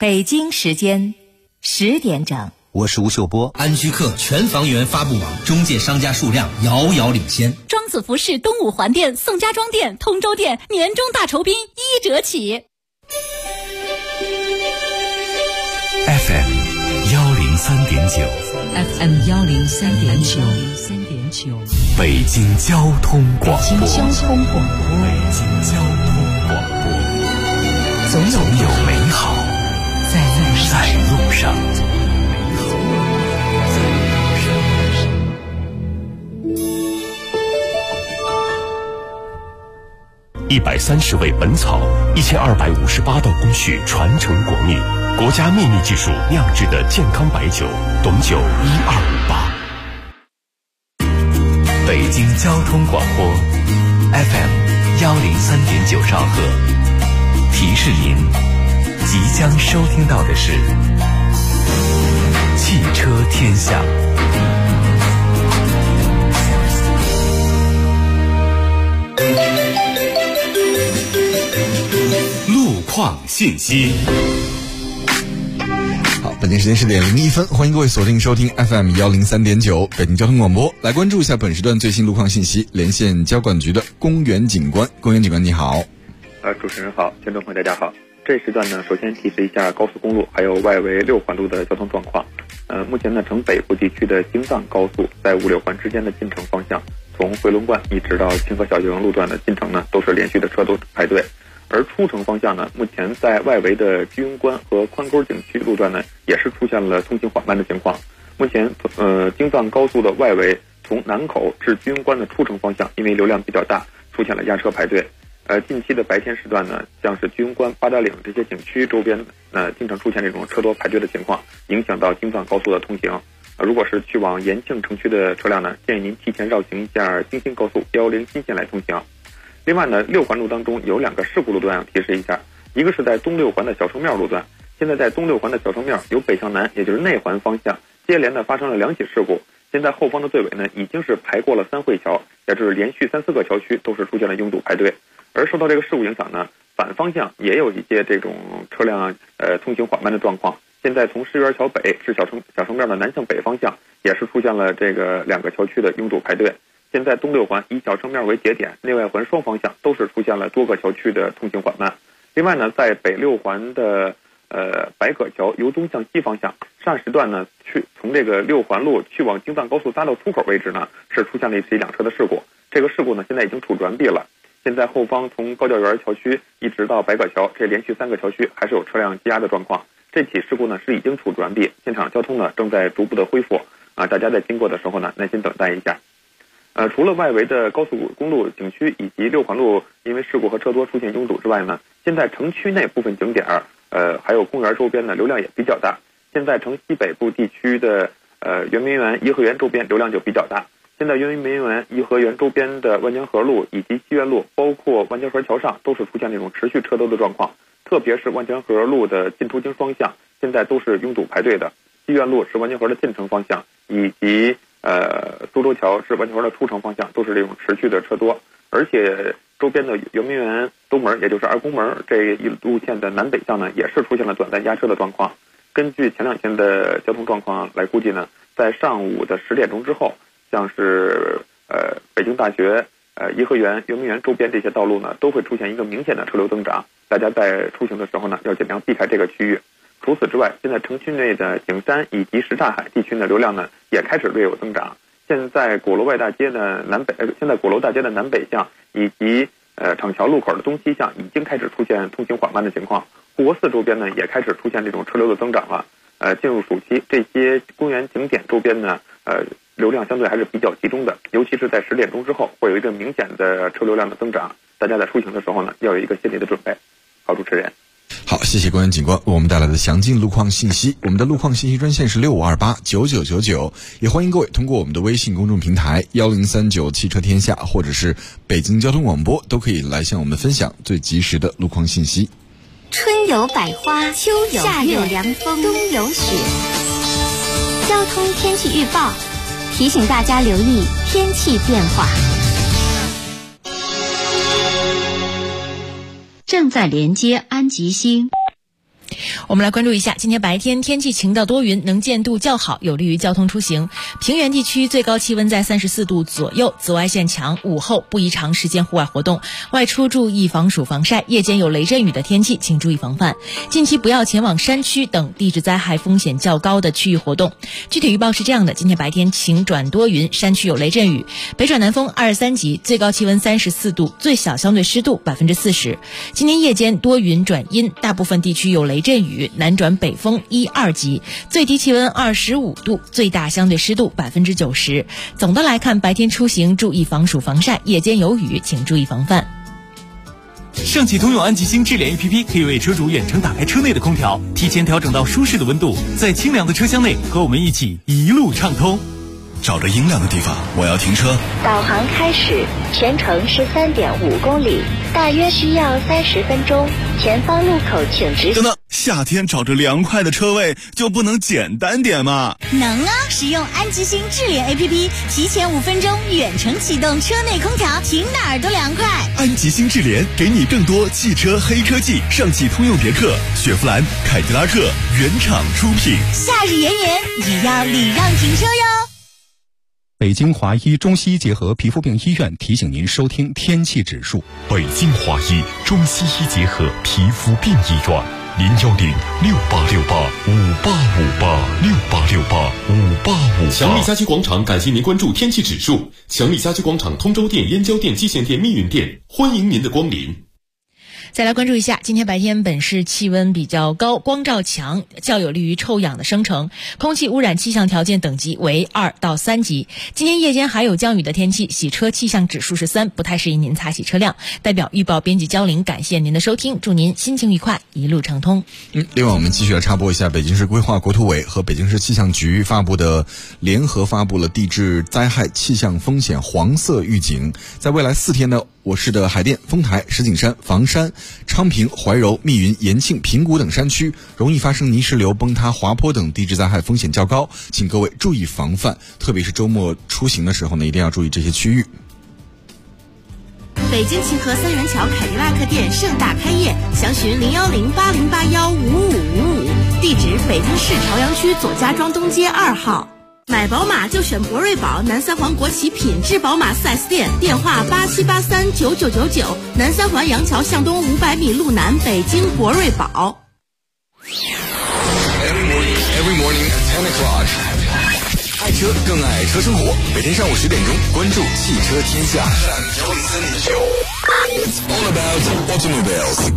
北京时间10点整。 我是吴秀波。 安居客全房源发布网中介商家数量遥遥领先。 庄子服饰东五环店、宋家庄店、通州店年终大酬宾1折起。 FM 103.9 FM 103.9 北京交通广播。 北京交通广播，总有美好在路上。 130味本草，1258道工序传承国秘，国家秘密技术酿制的健康白酒，董酒1258。 北京交通广播 FM 103.9兆赫，提示您即将收听到的是汽车天下。 路况信息。 好，北京时间10点01分，欢迎各位锁定收听 FM 103.9北京交通广播，来关注一下本时段最新路况信息。连线交管局的公园警官，公园警官你好。 主持人好，听众朋友大家好。这时段呢，首先提示一下高速公路还有外围6环路的交通状况。目前呢，城北部地区的京藏高速在5、6环之间的进城方向，从回龙观一直到清河小学路段的进城呢，都是连续的车都排队。而出城方向呢，目前在外围的居庸关和宽沟景区路段呢，也是出现了通行缓慢的情况。目前京藏高速的外围从南口至居庸关的出城方向，因为流量比较大，出现了压车排队。近期的白天时段呢，像是居庸关、八达岭这些景区周边经常出现这种车多排队的情况，影响到京藏高速的通行。如果是去往延庆城区的车辆呢，建议您提前绕行一下京新高速110新线来通行。另外呢，6环路当中有2个事故路段要提示一下，一个是在东6环的小城庙路段，现在在东6环的小城庙由北向南，也就是内环方向，接连的发生了2起事故。现在后方的队尾呢，已经是排过了3惠桥，也就是连续3、4个桥区都是出现了拥堵排队。而受到这个事故影响呢，反方向也有一些这种车辆通行缓慢的状况。现在从石园桥北至小城庙的南向北方向，也是出现了这个2个桥区的拥堵排队。现在东6环以小城庙为节点，内外环双方向都是出现了多个桥区的通行缓慢。另外呢，在北6环的白葛桥由东向西方向，上时段呢从这个6环路去往京藏高速匝道出口位置呢，是出现了一起2车的事故。这个事故呢，现在已经处置完毕了。现在后方从高教园桥区一直到白葛桥，这连续3个桥区还是有车辆积压的状况。这起事故呢是已经处置完毕，现场交通呢正在逐步的恢复大家在经过的时候呢，耐心等待一下。除了外围的高速公路景区以及6环路因为事故和车多出现拥堵之外呢，现在城区内部分景点还有公园周边的流量也比较大。现在城西北部地区的圆明园、颐和园周边流量就比较大。现在圆明园、颐和园周边的万江河路以及西苑路，包括万江河桥上，都是出现那种持续车多的状况。特别是万江河路的进出京双向，现在都是拥堵排队的。西苑路是万江河的进城方向，以及苏州桥是万江河的出城方向，都是这种持续的车多。而且周边的圆明园东门，也就是2宫门这一路线的南北向呢，也是出现了短暂压车的状况。根据前2天的交通状况来估计呢，在上午的10点钟之后，像是北京大学、颐和园、圆明园周边这些道路呢，都会出现一个明显的车流增长。大家在出行的时候呢，要尽量避开这个区域。除此之外，现在城区内的景山以及什刹海地区的流量呢，也开始略有增长。现在鼓楼大街的南北向以及厂桥路口的东西向已经开始出现通行缓慢的情况。护国寺周边呢，也开始出现这种车流的增长了。进入暑期，这些公园景点周边呢，流量相对还是比较集中的，尤其是在10点钟之后，会有一个明显的车流量的增长。大家在出行的时候呢，要有一个心理的准备。好，主持人。 好，谢谢公园警官为我们带来的详尽路况信息。我们的路况信息专线是65289999，也欢迎各位通过我们的微信公众平台1039汽车天下，或者是北京交通广播，都可以来向我们分享最及时的路况信息。 春有百花，秋有夏有凉风，冬有雪。交通天气预报提醒大家留意天气变化。 正在连接安吉星。 我们来关注一下，今天白天天气晴到多云，能见度较好，有利于交通出行。平原地区最高气温在34度左右，紫外线强，午后不宜长时间户外活动，外出注意防暑防晒。夜间有雷阵雨的天气，请注意防范。近期不要前往山区等地质灾害风险较高的区域活动。具体预报是这样的：今天白天晴转多云，山区有雷阵雨，北转南风23级，最高气温34度，最小相对湿度40%。今天夜间多云转阴，大部分地区有雷阵雨，南转北风1、2级，最低气温25度，最大相对湿度90%。总的来看，白天出行注意防暑防晒，夜间有雨请注意防范。 上汽通用安吉星智联 APP 可以为车主远程打开车内的空调，提前调整到舒适的温度，在清凉的车厢内和我们一起一路畅通。 找着阴凉的地方，我要停车。 导航开始，全程是3.5公里，大约需要30分钟。前方路口请直。 等等，夏天找着凉快的车位就不能简单点吗？ 能啊！使用安吉星智联 APP， 提前5分钟远程启动车内空调，停哪儿都凉快。 安吉星智联给你更多汽车黑科技，上汽通用别克、雪佛兰、凯迪拉克原厂出品。 夏日炎炎，也要礼让停车哟。 北京华医中西医结合皮肤病医院提醒您收听天气指数。 北京华医中西医结合皮肤病医院，010-6868-5858，6858-5858。 强力家居广场感谢您关注天气指数。强力家居广场通州店、燕郊店、蓟县店、密云店，欢迎您的光临。 再来关注一下，今天白天本市气温比较高，光照强，较有利于臭氧的生成，空气污染气象条件等级为2到3级。今天夜间还有降雨的天气，洗车气象指数是3，不太适宜您擦洗车辆。代表预报编辑焦玲感谢您的收听，祝您心情愉快，一路畅通。 另外我们继续来插播一下，北京市规划国土委和北京市气象局联合发布了地质灾害气象风险黄色预警。在未来4天呢，我市的海淀、丰台、石景山、房山、昌平、怀柔、密云、延庆、平谷等山区容易发生泥石流、崩塌、滑坡等地质灾害风险较高，请各位注意防范，特别是周末出行的时候呢，一定要注意这些区域。 北京秦河三元桥凯迪拉克店盛大开业，详询010-8081-5555，地址北京市朝阳区左家庄东街2号。买宝马就选博瑞宝，南三环国企品质宝马 4S 店，电话87839999，南三环杨桥向东500米路南，北京博瑞宝。 Every morning at 10 o'clock， 爱车更爱车生活，每天上午10点钟，关注汽车天下。It's all about automobiles。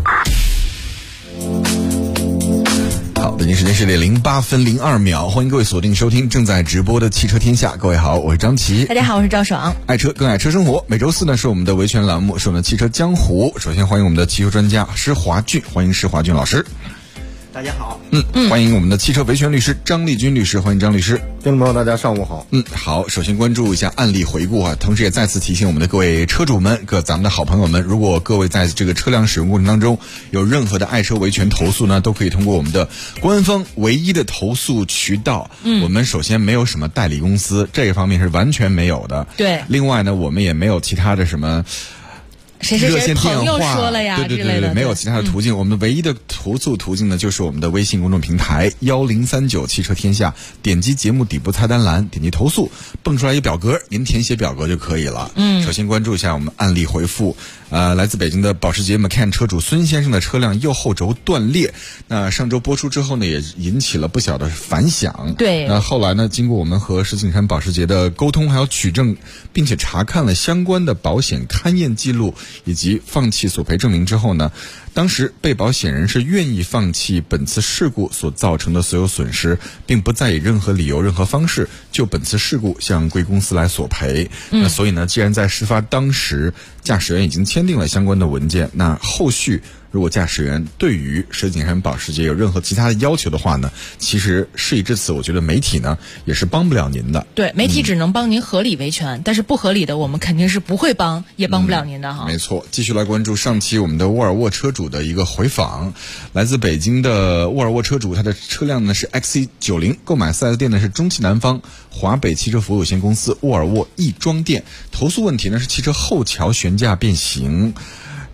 好，北京时间10点08分02秒，欢迎各位锁定收听正在直播的汽车天下。各位好，我是张琪。 大家好，我是赵爽。 爱车更爱车生活，每周4呢是我们的维权栏目，是我们的汽车江湖。首先欢迎我们的汽车专家施华俊，欢迎施华俊老师。 大家好。 欢迎我们的汽车维权律师张立军律师，欢迎张律师。 听众朋友大家上午好。 好，首先关注一下案例回顾啊，同时也再次提醒我们的各位车主们，咱们的好朋友们，如果各位在这个车辆使用过程当中有任何的爱车维权投诉呢，都可以通过我们的官方唯一的投诉渠道。我们首先没有什么代理公司，这个方面是完全没有的。 对。 另外呢，我们也没有其他的什么热线电话， 说了呀， 对，没有其他的途径。我们唯一的投诉途径呢，就是我们的微信公众平台1039汽车天下，点击节目底部菜单栏，点击投诉，蹦出来一表格，您填写表格就可以了。首先关注一下我们案例回复。来自北京的保时捷 Macan 车主孙先生的车辆右后轴断裂，那上周播出之后呢，也引起了不小的反响。 对。 那后来呢，经过我们和石景山保时捷的沟通还有取证，并且查看了相关的保险勘验记录以及放弃索赔证明之后呢，当时被保险人是愿意放弃本次事故所造成的所有损失，并不再以任何理由、任何方式就本次事故向贵公司来索赔。那所以呢，既然在事发当时驾驶员已经签订了相关的文件，那后续如果驾驶员对于石景山保时捷有任何其他的要求的话呢，其实事已至此，我觉得媒体呢也是帮不了您的。 对，媒体只能帮您合理维权，但是不合理的我们肯定是不会帮，也帮不了您的哈。 没错，继续来关注上期我们的沃尔沃车主的一个回访。来自北京的沃尔沃车主，他的车辆呢是 XC90， 购买 4S 店呢是中汽南方华北汽车服务有限公司沃尔沃亦庄店。投诉问题呢是汽车后桥悬架变形。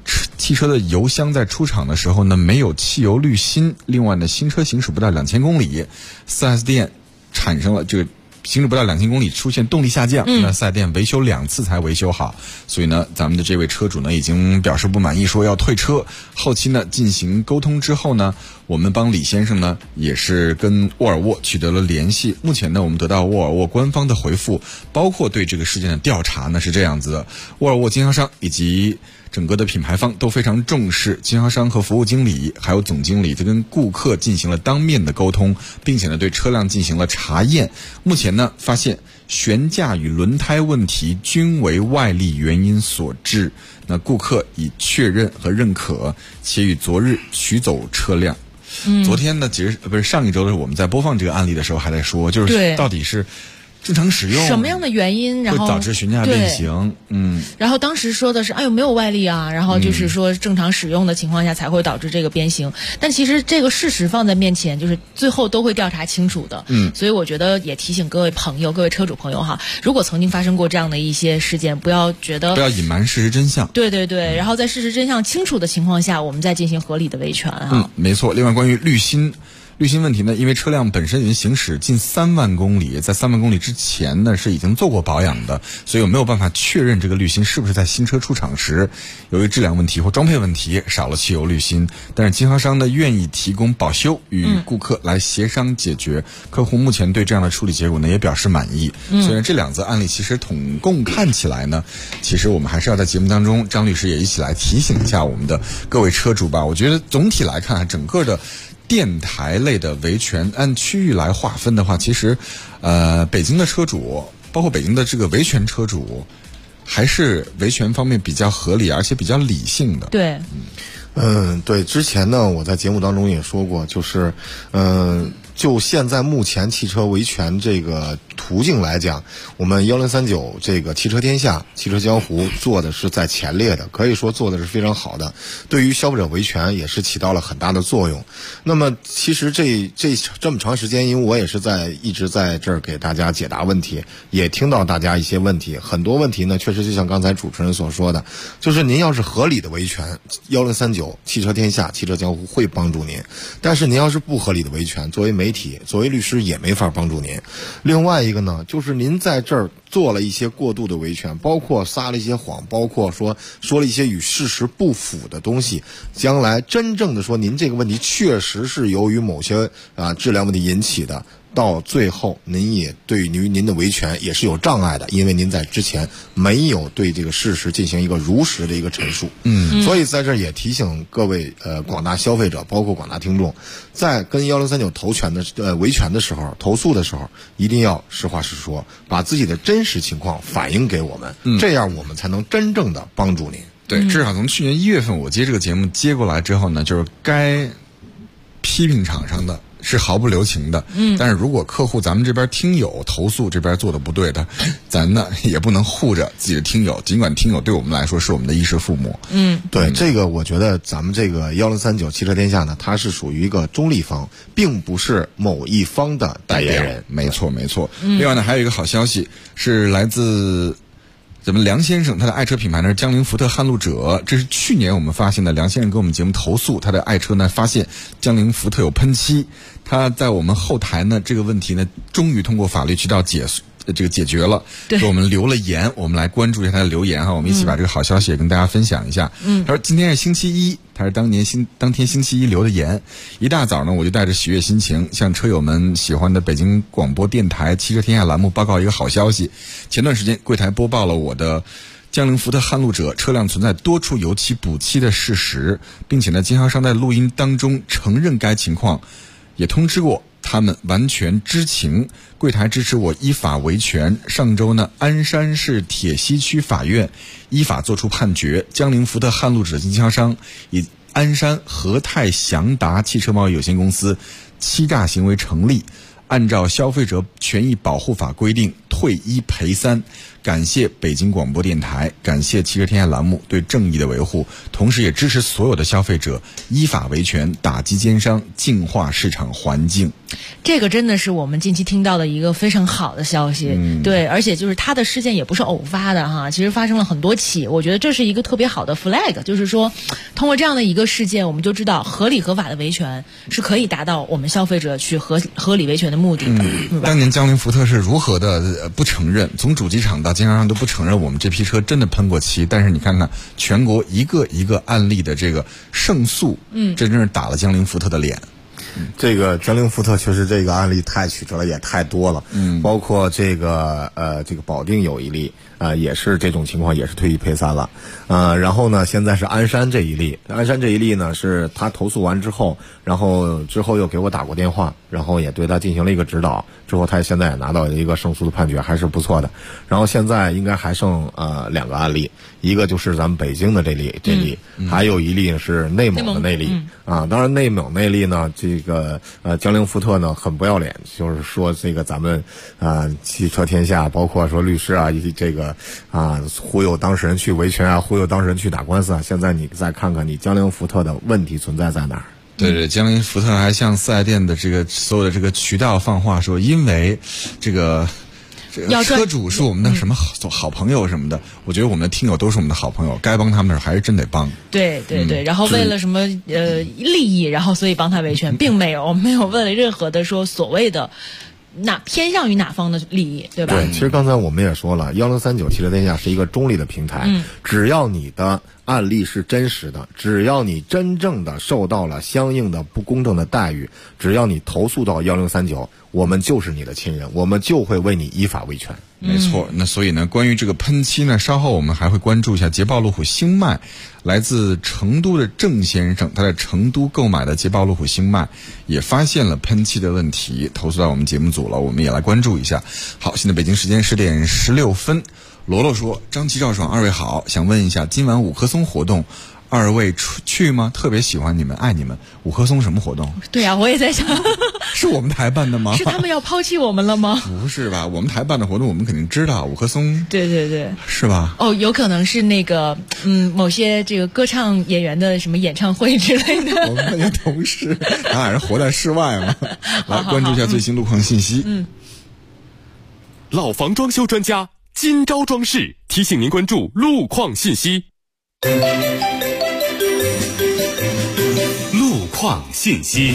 汽车的油箱在出厂的时候呢没有汽油滤芯，另外呢新车行驶不到2000公里，4S 店产生了这个行驶不到2000公里出现动力下降，那4S店维修2次才维修好，所以呢咱们的这位车主呢已经表示不满意，说要退车。后期呢进行沟通之后呢，我们帮李先生呢也是跟沃尔沃取得了联系。目前呢我们得到沃尔沃官方的回复，包括对这个事件的调查呢是这样子的，沃尔沃经销商以及整个的品牌方都非常重视，经销商和服务经理还有总经理就跟顾客进行了当面的沟通，并且呢对车辆进行了查验。目前呢发现悬架与轮胎问题均为外力原因所致，那顾客已确认和认可，且于昨日取走车辆。昨天呢其实不是上一周的时候我们在播放这个案例的时候还在说，就是到底是正常使用什么样的原因然后会导致悬架变形。 然后当时说的是没有外力啊，然后就是说正常使用的情况下才会导致这个变形，但其实这个事实放在面前，就是最后都会调查清楚的。所以我觉得也提醒各位朋友，各位车主朋友哈，如果曾经发生过这样的一些事件，不要隐瞒事实真相。 对，然后在事实真相清楚的情况下，我们再进行合理的维权啊。 没错。另外关于滤芯问题呢，因为车辆本身已经行驶近3万公里，在3万公里之前呢是已经做过保养的，所以我没有办法确认这个滤芯是不是在新车出厂时由于质量问题或装配问题少了汽油滤芯，但是经销商呢愿意提供保修与顾客来协商解决。客户目前对这样的处理结果呢也表示满意。虽然这2则案例其实统共看起来呢，其实我们还是要在节目当中张律师也一起来提醒一下我们的各位车主吧。我觉得总体来看整个的电台类的维权按区域来划分的话，其实北京的车主包括北京的这个维权车主还是维权方面比较合理而且比较理性的。 对， 对，之前呢我在节目当中也说过，就是就现在目前汽车维权这个途径来讲，我们1039这个汽车天下、汽车江湖做的是在前列的，可以说做的是非常好的，对于消费者维权也是起到了很大的作用。那么其实这么长时间，因为我也是一直在这儿给大家解答问题，也听到大家一些问题，很多问题呢确实就像刚才主持人所说的，就是您要是合理的维权，1039汽车天下、汽车江湖会帮助您，但是您要是不合理的维权，作为媒体、作为律师也没法帮助您。另外一个呢，就是您在这儿做了一些过度的维权，包括撒了一些谎，包括说了一些与事实不符的东西，将来真正的说您这个问题确实是由于某些质量问题引起的，到最后您也对于您的维权也是有障碍的，因为您在之前没有对这个事实进行一个如实的一个陈述。所以在这儿也提醒各位广大消费者，包括广大听众，在跟1039维权的时候、投诉的时候，一定要实话实说，把自己的真实情况反映给我们，这样我们才能真正的帮助您。 对，至少从去年1月份我接这个节目接过来之后呢，就是该批评厂商的是毫不留情的。但是如果客户咱们这边听友投诉这边做的不对的，咱呢也不能护着自己的听友，尽管听友对我们来说是我们的衣食父母。 对，这个我觉得咱们这个1039汽车天下呢，它是属于一个中立方，并不是某一方的代言人。 没错。另外呢还有一个好消息是来自咱们梁先生，他的爱车品牌呢是江铃福特撼路者，这是去年我们发现的。梁先生给我们节目投诉，他的爱车呢发现江铃福特有喷漆，他在我们后台呢这个问题呢终于通过法律渠道解决了，给我们留了言，我们来关注一下他的留言哈，我们一起把这个好消息也跟大家分享一下。他说今天是星期一，他是当天星期一留的言，一大早呢我就带着喜悦心情向车友们喜欢的北京广播电台汽车天下栏目报告一个好消息。前段时间柜台播报了我的江铃福特撼路者车辆存在多处油漆补漆的事实，并且呢经销商在录音当中承认该情况，也通知过他们完全知情，柜台支持我依法维权。上周呢鞍山市铁西区法院依法作出判决，江铃福特撼路者经销商以鞍山和泰祥达汽车贸易有限公司欺诈行为成立，按照消费者权益保护法规定， 退一赔三。感谢北京广播电台，感谢汽车天下栏目对正义的维护，同时也支持所有的消费者依法维权，打击奸商，净化市场环境。 这个真的是我们近期听到的一个非常好的消息，对，而且就是他的事件也不是偶发的哈，其实发生了很多起，我觉得这是一个特别好的 flag， 就是说通过这样的一个事件，我们就知道合理合法的维权是可以达到我们消费者去合理维权的目的的。 当年江铃福特是如何的不承认，从主机厂到经销商都不承认我们这批车真的喷过漆，但是你看看全国一个一个案例的这个胜诉，这真是打了江铃福特的脸。 这个江铃福特确实这个案例太曲折了，也太多了。包括这个保定有一例，也是这种情况，也是退一赔三了。然后呢，现在是鞍山这一例呢，是他投诉完之后，然后又给我打过电话，然后也对他进行了一个指导，之后他现在也拿到一个胜诉的判决，还是不错的。然后现在应该还剩2个案例，一个就是咱们北京的这例，还有一例是内蒙的那例。当然内蒙那例呢，这个江铃福特呢很不要脸，就是说这个咱们汽车天下包括说律师以及这个忽悠当事人去维权忽悠当事人去打官司现在你再看看你江铃福特的问题存在在哪儿。 对，江铃福特还向四 S 店的这个所有的这个渠道放话说，因为这个车主是我们的什么好朋友什么的，我觉得我们的听友都是我们的好朋友，该帮他们的时候还是真得帮。 对，然后为了什么利益，然后所以帮他维权，并没有为了任何的说所谓的偏向于哪方的利益，对吧？ 对，其实刚才我们也说了，1039汽车天下是一个中立的平台，只要你的案例是真实的，只要你真正的受到了相应的不公正的待遇，只要你投诉到1039，我们就是你的亲人，我们就会为你依法维权。 没错，那所以呢，关于这个喷漆呢，稍后我们还会关注一下捷豹路虎星脉。来自成都的郑先生，他在成都购买的捷豹路虎星脉也发现了喷漆的问题，投诉到我们节目组了，我们也来关注一下。好，现在北京时间10点16分，罗罗说：“张琪、赵爽，二位好，想问一下，今晚五棵松活动，二位去吗？特别喜欢你们，爱你们。五棵松什么活动？” 对啊，我也在想， 是我们台办的吗？ 是他们要抛弃我们了吗？ 不是吧？我们台办的活动，我们肯定知道。五棵松， 对， 是吧？ 哦，有可能是那个某些这个歌唱演员的什么演唱会之类的。 我们那些同事，咱俩人活在室外嘛。来关注一下最新路况信息。 老房装修专家金招装饰提醒您关注路况信息。路况信息。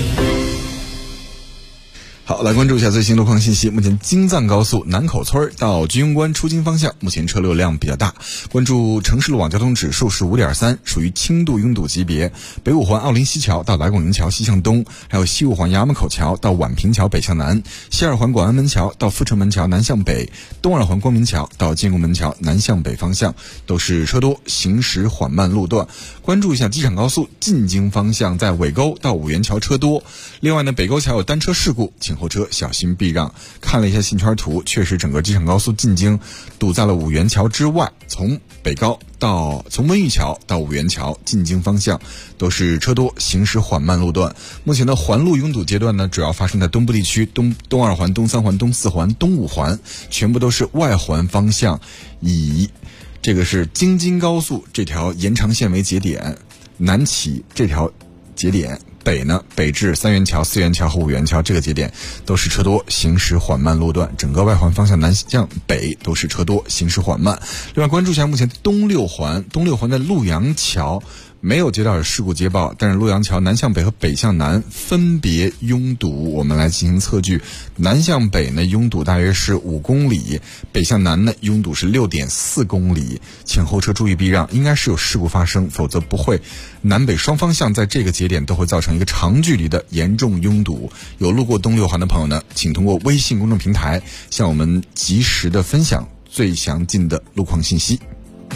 好，来关注一下最新路况信息。目前京藏高速南口村到居庸关出京方向，目前车流量比较大。关注城市路网交通指数是 5.3， 属于轻度拥堵级别。北五环奥林西桥到来广营桥西向东，还有西五环衙门口桥到宛平桥北向南，西二环广安门桥到阜成门桥南向北，东二环光明桥到建国门桥南向北方向都是车多，行驶缓慢路段。关注一下机场高速进京方向，在尾沟到五元桥车多。另外呢，北沟桥有单车事故，请后车小心避让。看了一下信圈图，确实整个机场高速进京堵在了五元桥之外，从温榆桥到五元桥进京方向都是车多，行驶缓慢路段。目前的环路拥堵阶段呢，主要发生在东部地区，东二环、东三环、东四环、东五环，全部都是外环方向，以这个是京津高速这条延长线为节点，南起这条节点，北呢，北至三元桥、四元桥和五元桥这个节点都是车多，行驶缓慢路段。整个外环方向南向北都是车多，行驶缓慢。另外关注一下目前东六环的陆阳桥没有接到事故接报，但是陆阳桥南向北和北向南分别拥堵，我们来进行测距。南向北呢拥堵大约是5公里，北向南呢拥堵是 6.4 公里，请后车注意避让，应该是有事故发生，否则不会南北双方向在这个节点都会造成一个长距离的严重拥堵。有路过东六环的朋友呢，请通过微信公众平台向我们及时的分享最详尽的路况信息。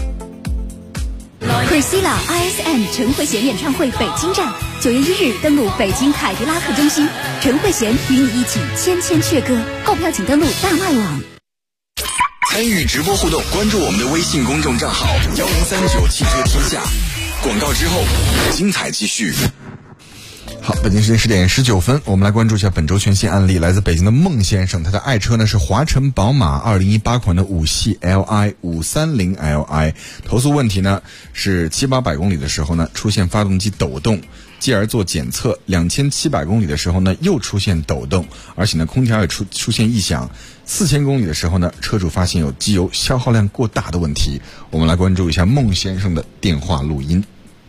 Priscilla ISM 陈慧娴演唱会北京站9月1日登陆北京凯迪拉克中心，陈慧娴与你一起千千阙歌，购票请登录大麦网。 参与直播互动，关注我们的微信公众账号1039汽车天下。广告之后，精彩继续。 好，北京时间10点19分，我们来关注一下本周全新案例。来自北京的孟先生，他的爱车呢是华晨宝马2018款的5系 Li 530 Li， 投诉问题呢是700-800公里的时候呢出现发动机抖动，继而做检测，2700公里的时候呢又出现抖动，而且呢空调也出现异响，4000公里的时候呢车主发现有机油消耗量过大的问题。我们来关注一下孟先生的电话录音。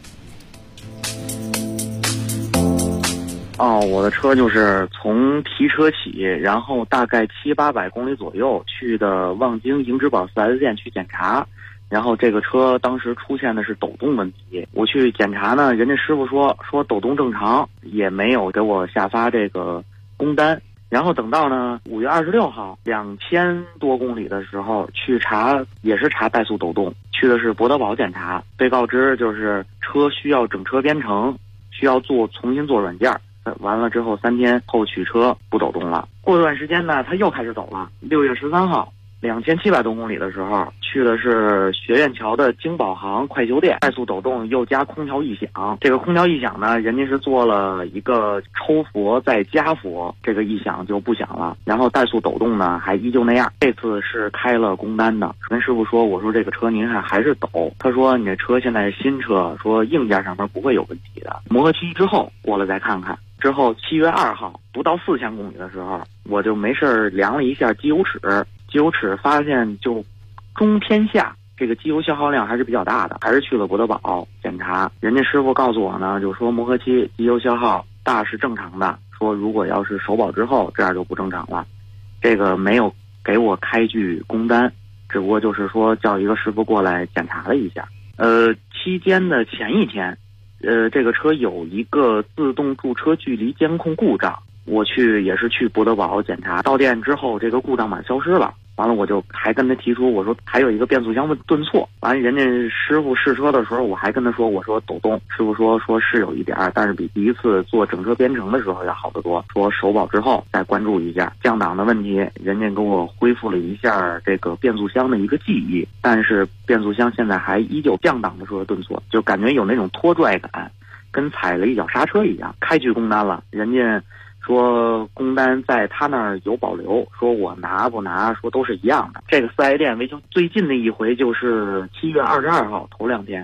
我的车就是从提车起，然后大概700-800公里左右去的望京迎之宝 4S 店去检查，然后这个车当时出现的是抖动问题。我去检查呢，人家师傅说抖动正常，也没有给我下发这个工单。然后等到呢5月26号2000多公里的时候去查，也是查怠速抖动，去的是博德堡检查，被告知就是车需要整车编程，需要重新做软件。完了之后3天后取车不抖动了，过段时间呢它又开始抖了。6月13号2700多公里的时候去的是学院桥的京宝行快修店，怠速抖动又加空调异响。这个空调异响呢，人家是做了一个抽佛再加佛，这个异响就不响了，然后怠速抖动呢还依旧那样。这次是开了工单的，跟师傅说，我说这个车您看还是抖，他说你这车现在是新车，说硬件上面不会有问题的，磨合期之后过了再看看。之后7月2号不到4000公里的时候，我就没事量了一下机油尺，机油尺发现就中偏下，这个机油消耗量还是比较大的，还是去了博德堡检查。人家师傅告诉我呢，就说磨合期机油消耗大是正常的，说如果要是首保之后这样就不正常了。这个没有给我开具工单，只不过就是说叫一个师傅过来检查了一下。期间的前一天这个车有一个自动驻车距离监控故障，我也是去博德堡检查，到店之后这个故障码消失了。完了我就还跟他提出，我说还有一个变速箱顿挫。完了人家师傅试车的时候我还跟他说，我说抖动，师傅说是有一点，但是比第一次做整车编程的时候要好得多，说首保之后再关注一下。降档的问题人家给我恢复了一下这个变速箱的一个记忆，但是变速箱现在还依旧降档的时候顿挫，就感觉有那种拖拽感，跟踩了一脚刹车一样。开具工单了，人家说工单在他那儿有保留，说我拿不拿说都是一样的。这个4S店维修最近的一回就是7月22号头2天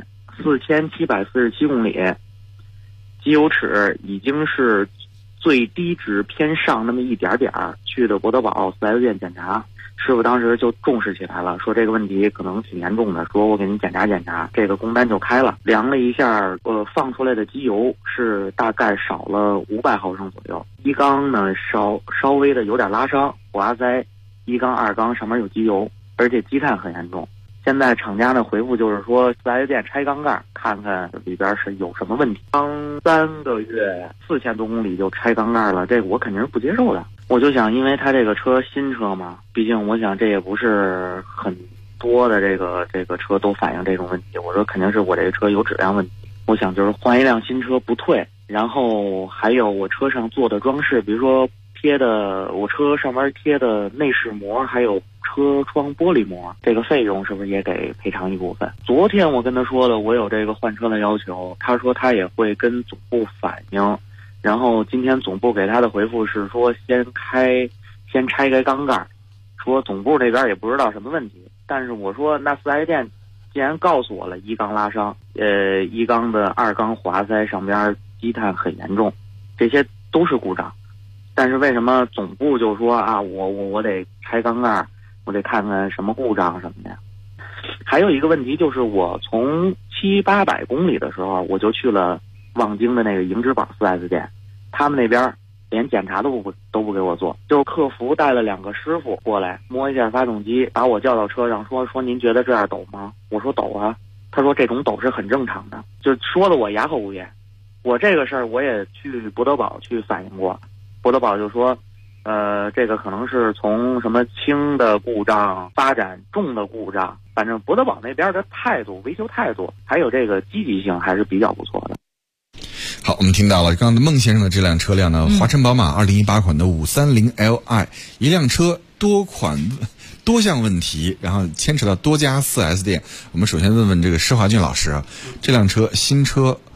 ，4747公里，机油尺已经是最低值偏上那么一点点，去的博德堡 4S 店检查。师傅当时就重视起来了，说这个问题可能挺严重的，说我给您检查检查，这个工单就开了。量了一下放出来的机油是大概少了500毫升左右，一缸呢稍微的有点拉伤，活塞一缸二缸上面有机油，而且积碳很严重。现在厂家呢回复就是说 4S 店拆缸盖看看里边是有什么问题。刚3个月4000多公里就拆缸盖了，这个我肯定是不接受的。我就想，因为他这个车新车嘛，毕竟我想这也不是很多的这个车都反映这种问题，我说肯定是我这个车有质量问题。我想就是换一辆新车不退，然后还有我车上做的装饰，比如说我车上面贴的内饰膜，还有车窗玻璃膜，这个费用是不是也给赔偿一部分？昨天我跟他说了我有这个换车的要求，他说他也会跟总部反映，然后今天总部给他的回复是说先拆开缸盖，说总部这边也不知道什么问题。但是我说那4S店既然告诉我了一缸拉伤，一缸的二缸活塞上边积碳很严重，这些都是故障，但是为什么总部就说啊我得拆缸盖，我得看看什么故障什么的呀？还有一个问题就是我从700-800公里的时候我就去了望京的那个迎之宝 4S 店，他们那边连检查都不给我做，就客服带了2个师傅过来摸一下发动机，把我叫到车上说您觉得这样抖吗？我说抖啊。他说这种抖是很正常的，就说的我哑口无言。我这个事儿我也去博德堡去反映过，博德堡就说这个可能是从什么轻的故障发展重的故障，反正博德堡那边的态度维修态度还有这个积极性还是比较不错的。 好，我们听到了刚刚的孟先生的这辆车辆呢，华晨宝马2018款的530 Li， 一辆车多项问题，然后牵扯到多家 4S 店。我们首先问问这个施华俊老师啊，这辆车新车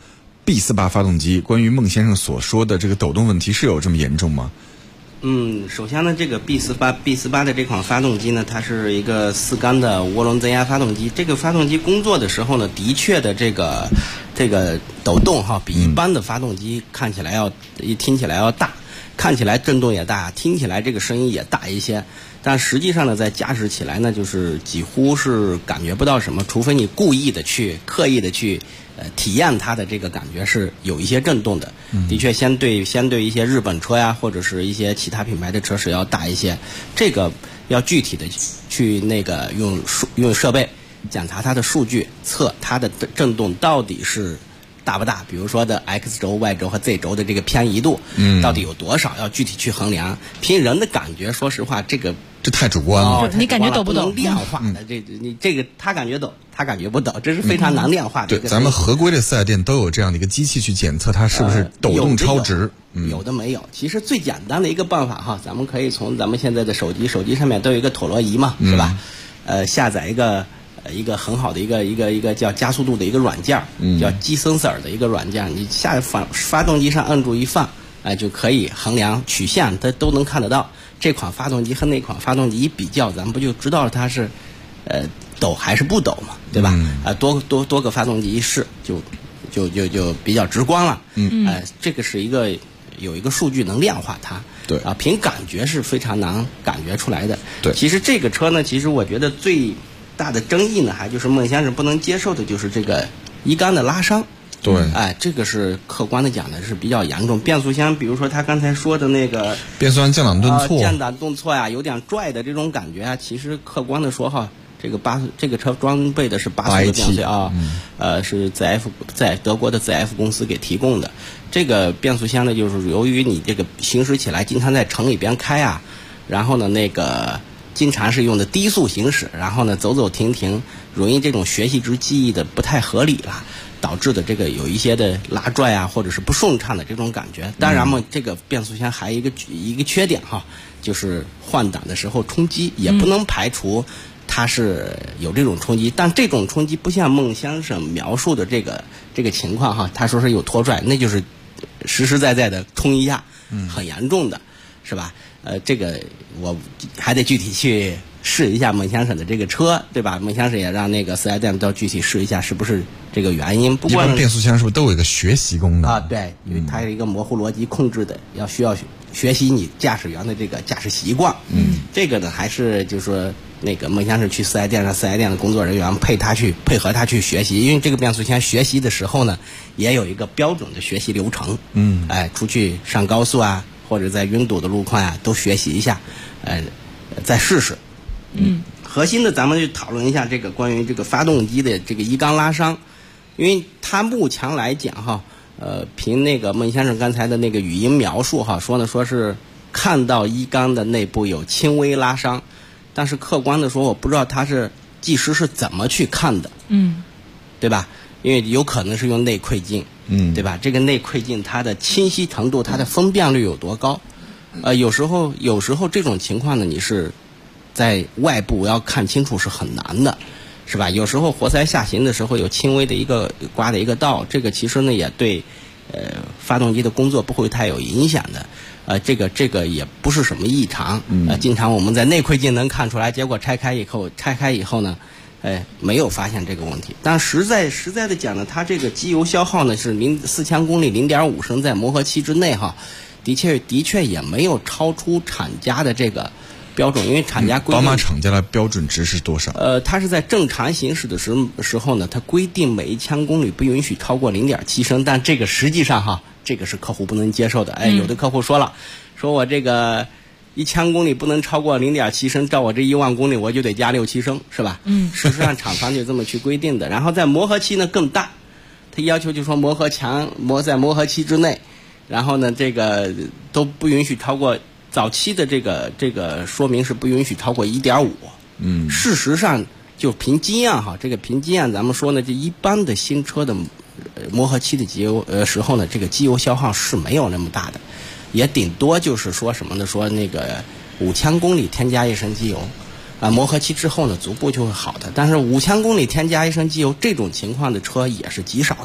B48发动机，关于孟先生所说的这个抖动问题是有这么严重吗？ 首先呢，这个 B48的这款发动机呢，它是一个4缸的涡轮增压发动机。这个发动机工作的时候呢，的确的这个抖动比一般的发动机听起来要大，看起来震动也大，听起来这个声音也大一些。但实际上呢，在驾驶起来呢，就是几乎是感觉不到什么，除非你刻意的去体验它的这个感觉是有一些震动的。的确，相对一些日本车呀，或者是一些其他品牌的车是要大一些。这个要具体的去用设备检查它的数据，测它的震动到底是大不大，比如说的 X 轴、Y 轴和 Z 轴的这个偏移度，到底有多少，要具体去衡量。凭人的感觉，说实话，这太主观了。 你感觉抖不抖？ 不能量化的，这个他感觉抖，他感觉不抖，这是非常难量化的。 对，咱们合规的4S店都有这样的一个机器去检测它是不是抖动超值。 有的没有。其实最简单的一个办法咱们可以从咱们现在的手机上面都有一个陀螺仪嘛，是吧？下载一个很好的一个叫加速度的一个软件，叫 G-Sensor 的一个软件，你下发动机上按住一放，就可以衡量曲线，它都能看得到。这款发动机和那款发动机一比较，咱们不就知道它是抖还是不抖嘛，对吧？多个发动机一试，就比较直观了。这个是有一个数据能量化它。 对凭感觉是非常难感觉出来的。 对， 其实这个车呢，其实我觉得最大的争议呢，还就是孟先生不能接受的就是这个一缸的拉伤。 对， 这个是客观的讲的是比较严重。变速箱，比如说他刚才说的那个变速箱降档顿挫， 降档顿挫呀，有点拽的这种感觉其实客观的说这个车装备的是8速的变速箱是在德国的 ZF 公司给提供的。这个变速箱呢，就是由于你这个行驶起来经常在城里边开然后呢经常是用的低速行驶，然后呢走停停，容易这种学习值记忆的不太合理了，导致的这个有一些的拉拽或者是不顺畅的这种感觉。当然嘛，这个变速箱还有一个缺点就是换挡的时候冲击，也不能排除它是有这种冲击，但这种冲击不像孟先生描述的这个情况他说是有拖拽，那就是实实在在的冲一下，很严重的，是吧？这个我还得具体去试一下孟先生的这个车，对吧？孟先生也让那个4S店都具体试一下是不是这个原因。不过一般变速箱是不是都有一个学习功能对，因为它有一个模糊逻辑控制的，需要学习你驾驶员的这个驾驶习惯。这个呢还是就是说那个孟先生去4S店，让4S店的工作人员配合他去学习，因为这个变速箱学习的时候呢，也有一个标准的学习流程。出去上高速或者在晕堵的路况都学习一下，再试试。核心的咱们就讨论一下这个关于这个发动机的这个一缸拉伤，因为它目前来讲凭那个孟先生刚才的那个语音描述说是看到一缸的内部有轻微拉伤，但是客观的说，我不知道他是技师是怎么去看的，对吧？因为有可能是用内窥镜，对吧？这个内窥镜它的清晰程度、它的分辨率有多高？有时候这种情况呢，你是在外部要看清楚是很难的，是吧？有时候活塞下行的时候有轻微的一个刮的一个道，这个其实呢也对发动机的工作不会太有影响的。这个也不是什么异常。经常我们在内窥镜能看出来，结果拆开以后呢，没有发现这个问题。但实在的讲呢，它这个机油消耗呢是4000公里0.5升，在磨合期之内的确也没有超出厂家的这个标准，因为厂家规定， 宝马厂家的标准值是多少？ 它是在正常行驶的时候呢，它规定每1000公里不允许超过0.7升，但这个实际上这个是客户不能接受的。有的客户说我这个1000公里不能超过0.7升，照我这1万公里我就得加6-7升，是吧？事实上厂方就这么去规定的。然后在磨合期呢更大，他要求就说在磨合期之内，然后呢这个都不允许超过。早期的这个说明是不允许超过1.5。事实上就凭经验这个凭经验咱们说呢，这一般的新车的磨合期的机油时候呢，这个机油消耗是没有那么大的，也顶多就是说什么呢？说那个5000公里添加1升机油，磨合期之后呢，逐步就会好的。但是5000公里添加1升机油这种情况的车也是极少的，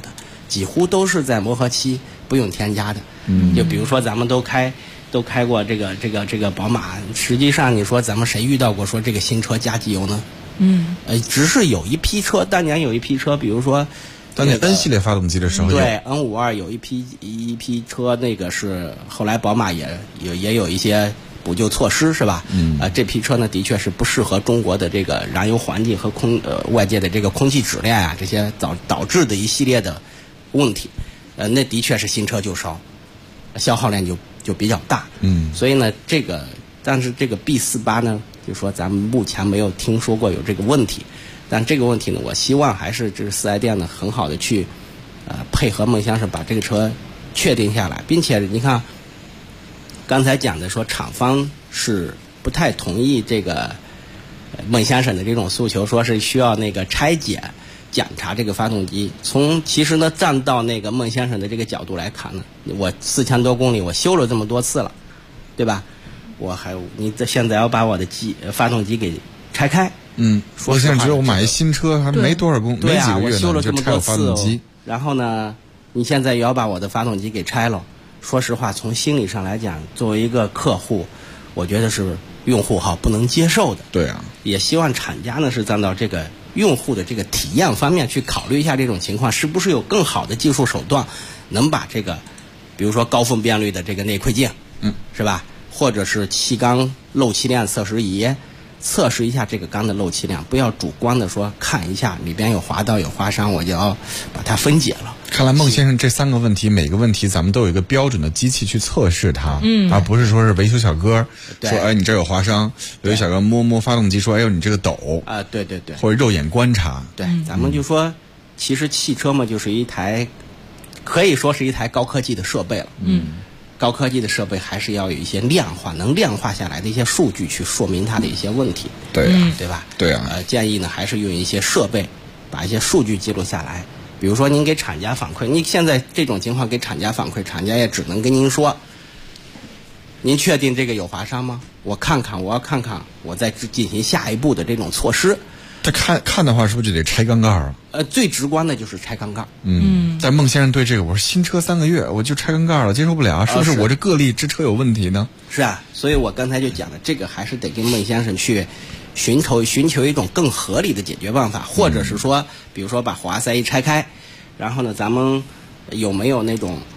几乎都是在磨合期不用添加的。就比如说咱们都开过这个宝马，实际上你说咱们谁遇到过说这个新车加机油呢？只是有一批车，当年有一批车，比如说当年 N 系列发动机的时候， 对 N52有一批车，那个是后来宝马也有一些补救措施，是吧？这批车呢，的确是不适合中国的这个燃油环境和外界的这个空气质量啊，这些导致的一系列的问题。那的确是新车旧烧，消耗量就比较大。所以呢，但是这个 B48呢，就说咱们目前没有听说过有这个问题。但这个问题呢，我希望还是这4S店呢很好的去配合孟先生把这个车确定下来，并且你看刚才讲的说厂方是不太同意这个孟先生的这种诉求，说是需要那个拆解检查这个发动机。其实呢，站到那个孟先生的这个角度来看呢，我4000多公里我修了这么多次了，对吧？你现在要把我的发动机给拆开。 我现在只有买一新车，还没多少没几个月呢， 我修了这么多发动机。 然后呢，你现在也要把我的发动机给拆了。说实话，从心理上来讲，作为一个客户，我觉得是用户不能接受的。 对啊， 也希望厂家呢是站到这个用户的这个体验方面去考虑一下这种情况，是不是有更好的技术手段，能把这个，比如说高分辨率的这个内窥镜，是吧？或者是气缸漏气量测试仪。测试一下这个缸的漏气量，不要主观的说看一下里边有滑道有划伤，我就要把它分解了。 看来孟先生这3个问题，每个问题咱们都有一个标准的机器去测试它，而不是说是维修小哥说你这有划伤，维修小哥摸发动机说你这个抖啊，对， 或者肉眼观察。 对，咱们就说，其实汽车嘛，就是可以说是一台高科技的设备了。高科技的设备还是要有一些能量化下来的一些数据去说明它的一些问题， 对吧？ 对啊。 建议呢还是用一些设备把一些数据记录下来。比如说您给厂家反馈，你现在这种情况给厂家反馈，厂家也只能跟您说，您确定这个有划伤吗？我要看看，我再进行下一步的这种措施。 这看的话，是不是就得拆缸盖啊？ 最直观的就是拆缸盖。 但孟先生对这个，我说新车3个月我就拆缸盖了，接受不了，是不是我这个例这车有问题呢？ 是啊，所以我刚才就讲了，这个还是得跟孟先生去寻求一种更合理的解决办法，或者是说，比如说把活塞一拆开，然后呢，咱们有没有那种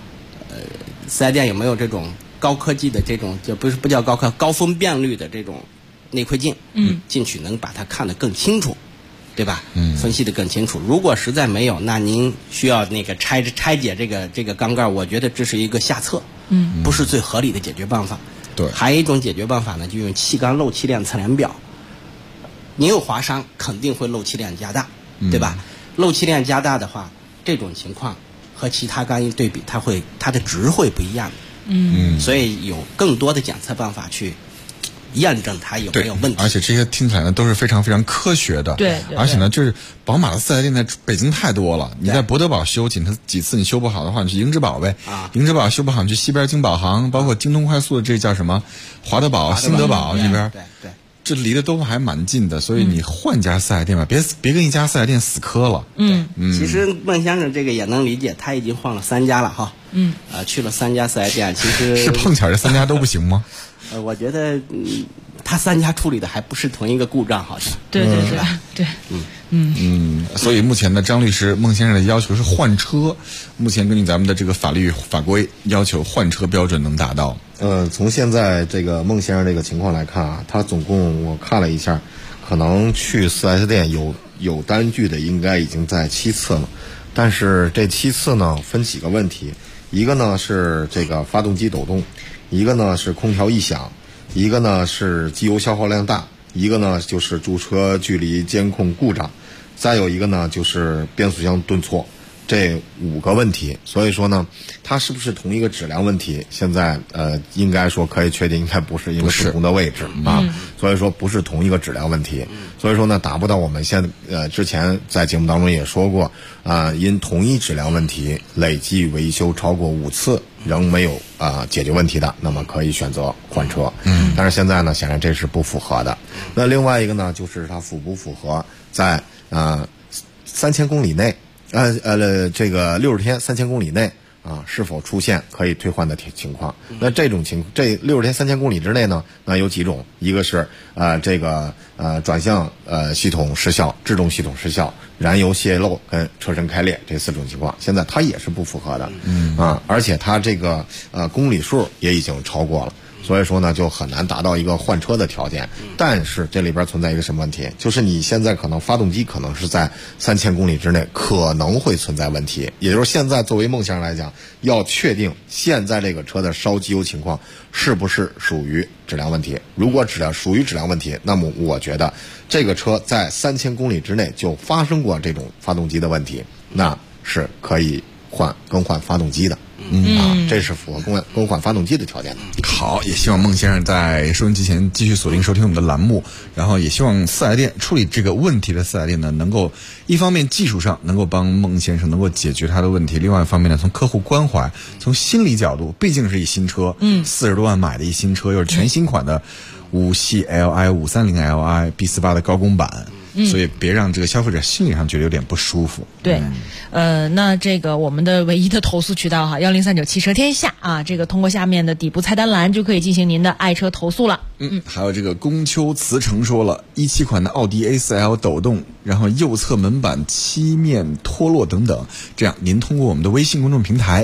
4S店有没有这种高科技的这种，就不叫高分辨率的这种内窥镜，进去能把它看得更清楚，对吧？分析得更清楚。如果实在没有，那您需要那个拆解这个缸盖，我觉得这是一个下策，不是最合理的解决办法。 对， 还有一种解决办法呢，就用气缸漏气量测量表。您有划伤，肯定会漏气量加大，对吧？漏气量加大的话，这种情况和其他缸一对比，它的值会不一样的。所以有更多的检测办法去验证它有没有问题。 而且这些听起来呢都是非常非常科学的。 对。 而且呢，就是宝马的4S店在北京太多了。你在博德堡修几次你修不好的话，你去英之宝呗。英之宝修不好，你去西边京宝行，包括京东快速的这叫什么华德堡、新德堡这边。 对。 这离得都还蛮近的，所以你换家4S店吧，别跟一家4S店死磕了。 其实孟先生这个也能理解，他已经换了3家了哈。去了3家4S店，其实是碰巧这3家都不行吗？ 我觉得他3家处理的还不是同一个故障，好像。 对。 所以目前呢，张律师孟先生的要求是换车。目前根据咱们的这个法律法规要求，换车标准能达到。 从现在这个孟先生这个情况来看啊，他总共我看了一下，可能去4S店有单据的应该已经在7次了。但是这7次呢，分几个问题，一个呢是这个发动机抖动，一个呢是空调异响，一个呢是机油消耗量大，一个呢就是驻车距离监控故障，再有一个呢就是变速箱顿挫。这5个问题，所以说呢，它是不是同一个质量问题？现在应该说可以确定，应该不是，因为不同的位置啊，所以说不是同一个质量问题。所以说呢，达不到我们之前在节目当中也说过因同一质量问题累计维修超过5次仍没有解决问题的，那么可以选择换车。但是现在呢，显然这是不符合的。那另外一个呢，就是它符不符合在3000公里内这个60天3000公里内啊，是否出现可以退换的情况？那这60天3000公里之内呢，那有几种，一个是转向系统失效、制动系统失效、燃油泄漏跟车身开裂这4种情况，现在它也是不符合的。而且它这个公里数也已经超过了。所以说呢，就很难达到一个换车的条件。但是这里边存在一个什么问题？就是你现在可能发动机可能是在3000公里之内可能会存在问题，也就是现在作为梦先生来讲，要确定现在这个车的烧机油情况是不是属于质量问题。如果属于质量问题，那么我觉得这个车在3000公里之内就发生过这种发动机的问题，那是可以更换发动机的。这是符合更换发动机的条件的。 好，也希望孟先生在收音机前继续锁定收听我们的栏目，然后也希望四 S 店处理这个问题的四 S 店呢，能够一方面技术上能够帮孟先生能够解决他的问题，另外一方面呢，从客户关怀、从心理角度，毕竟是一新车，40多万买的一新车，又是全新款的5系 Li、530 Li、B48的高功版。所以别让这个消费者心理上觉得有点不舒服。 对，那这个我们的唯一的投诉渠道哈，1039汽车天下啊，这个通过下面的底部菜单栏就可以进行您的爱车投诉了。 还有这个宫秋慈诚说了，17款的奥迪 A4L 抖动，然后右侧门板漆面脱落等等，这样您通过我们的微信公众平台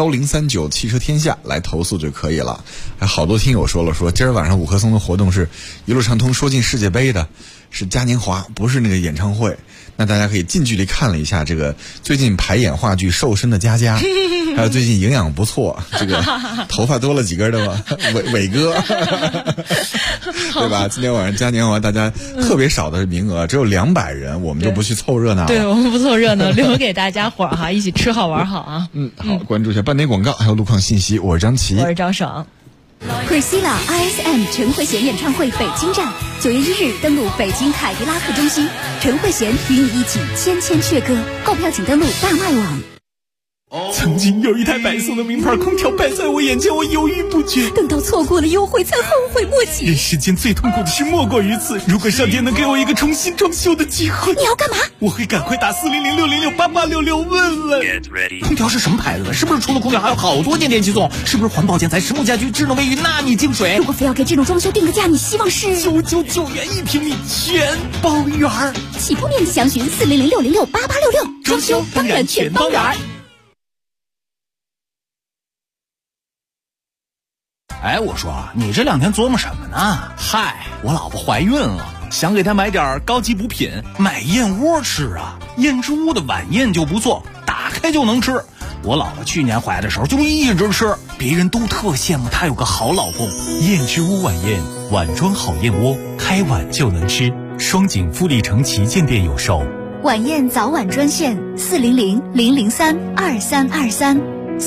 1039汽车天下来投诉就可以了。还好多听友说今儿晚上五棵松的活动是一路畅通说进世界杯的，是嘉年华，不是那个演唱会。那大家可以近距离看了一下这个最近排演话剧《瘦身的佳佳》，还有最近营养不错，这个头发多了几根的吧，伟哥，对吧？今天晚上嘉年华大家特别少的名额，只有200人，我们就不去凑热闹了。 对，我们不凑热闹，留给大家伙儿哈，一起吃好玩好啊。 好，关注一下半点广告，还有路况信息。我是张琪， 我是张爽。 Priscilla ISM 陈慧娴演唱会北京站9月1日登陆北京凯迪拉克中心，陈慧娴与你一起千阙歌，购票请登录大麦网。 曾经有一台白色的名牌空调摆在我眼前，我犹豫不决， 等到错过了优惠才后悔莫及。 人世间最痛苦的事莫过于此，如果上天能给我一个重新装修的机会， 你要干嘛？ 我会赶快打400-606-8866问问。空调是什么牌子的？是不是除了空调还有好多件电器送？是不是环保建材、实木家居、智能卫浴、纳米净水？ 如果非要给这种装修定个价，你希望是 999元1平米全包圆。 起步面积详询400-606-8866， 装修当然全包圆。哎，我说你这2天琢磨什么呢？嗨，我老婆怀孕了，想给她买点高级补品，买燕窝吃啊。燕之屋的晚宴就不错，打开就能吃。我老婆去年怀的时候就一直吃，别人都特羡慕她有个好老公。燕之屋晚宴，碗装好燕窝，开碗就能吃。双井富力城旗舰店有售。 晚宴早晚专线400-003-2323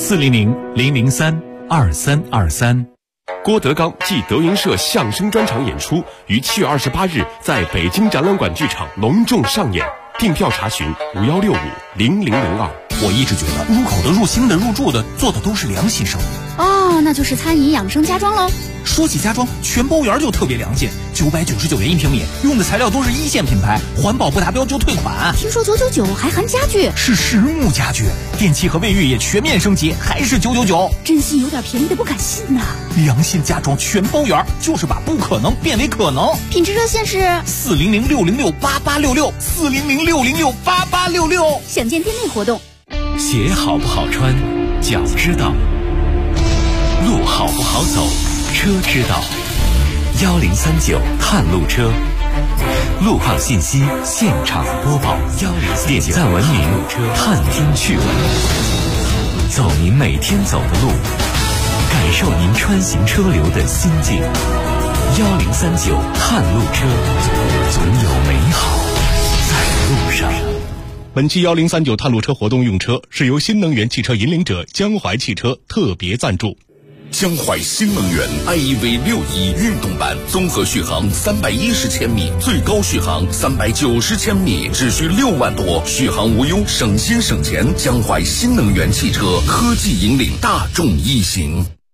400-003-2323。郭德纲暨德云社相声专场演出于7月28日在北京展览馆剧场隆重上演，订票查询5165-0002。我一直觉得入口的、入心的、入住的做的都是良心生意。 那就是餐饮养生家装喽。 说起家装，全包圆就特别良心，999元1平米，用的材料都是1线品牌，环保不达标就退款。 听说999还含家具， 是实木家具，电器和卫浴也全面升级，还是999。 真心有点便宜的不敢信呐。 良心家装全包圆，就是把不可能变为可能。 品质热线是 400-606-8866 400-606-8866。 想见店内活动。 鞋好不好穿，脚知道；路好不好走，车知道。1039探路车，路况信息现场播报。点赞文明探听趣闻，走您每天走的路，感受您穿行车流的心境。1039探路车，总有美好在路上。 本期1039探路车活动用车是由新能源汽车引领者江淮汽车特别赞助。 江淮新能源 iEV61运动版，综合续航310千米，最高续航390千米，只需6万多，续航无忧，省心省钱。江淮新能源汽车科技引领大众一行。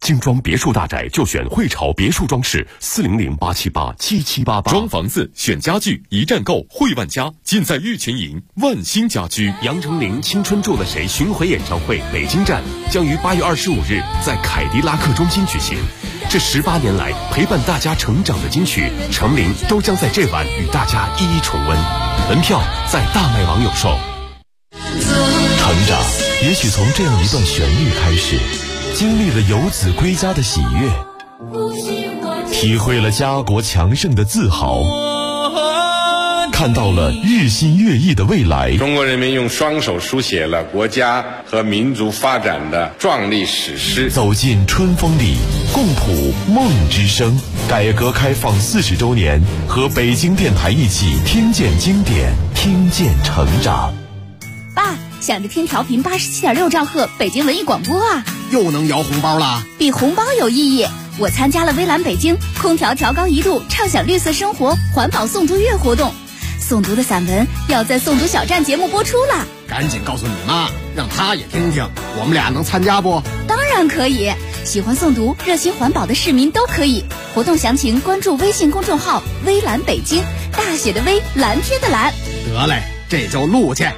精装别墅大宅就选汇潮别墅装饰，400-878-7788。装房子选家具，一站购汇万家，尽在玉泉营万兴家居。杨丞琳《青春住了谁》巡回演唱会北京站将于8月25日在凯迪拉克中心举行。这18年来陪伴大家成长的金曲，丞琳都将在这晚与大家一一重温。门票在大麦网有售。 成长也许从这样一段旋律开始，经历了游子归家的喜悦，体会了家国强盛的自豪，看到了日新月异的未来。 中国人民用双手书写了国家和民族发展的壮丽史诗。 走进春风里，共谱梦之声。改革开放40周年，和北京电台一起听见经典，听见成长。 爸，想着听调频87.6兆赫北京文艺广播啊， 又能摇红包了？ 比红包有意义。我参加了微蓝北京空调调高1度畅享绿色生活环保诵读月活动，诵读的散文要在诵读小站节目播出了。 赶紧告诉你妈，让她也听听，我们俩能参加不？ 当然可以，喜欢诵读热心环保的市民都可以。活动详情关注微信公众号微蓝北京，大写的微，蓝天的蓝。 得嘞，这就录去。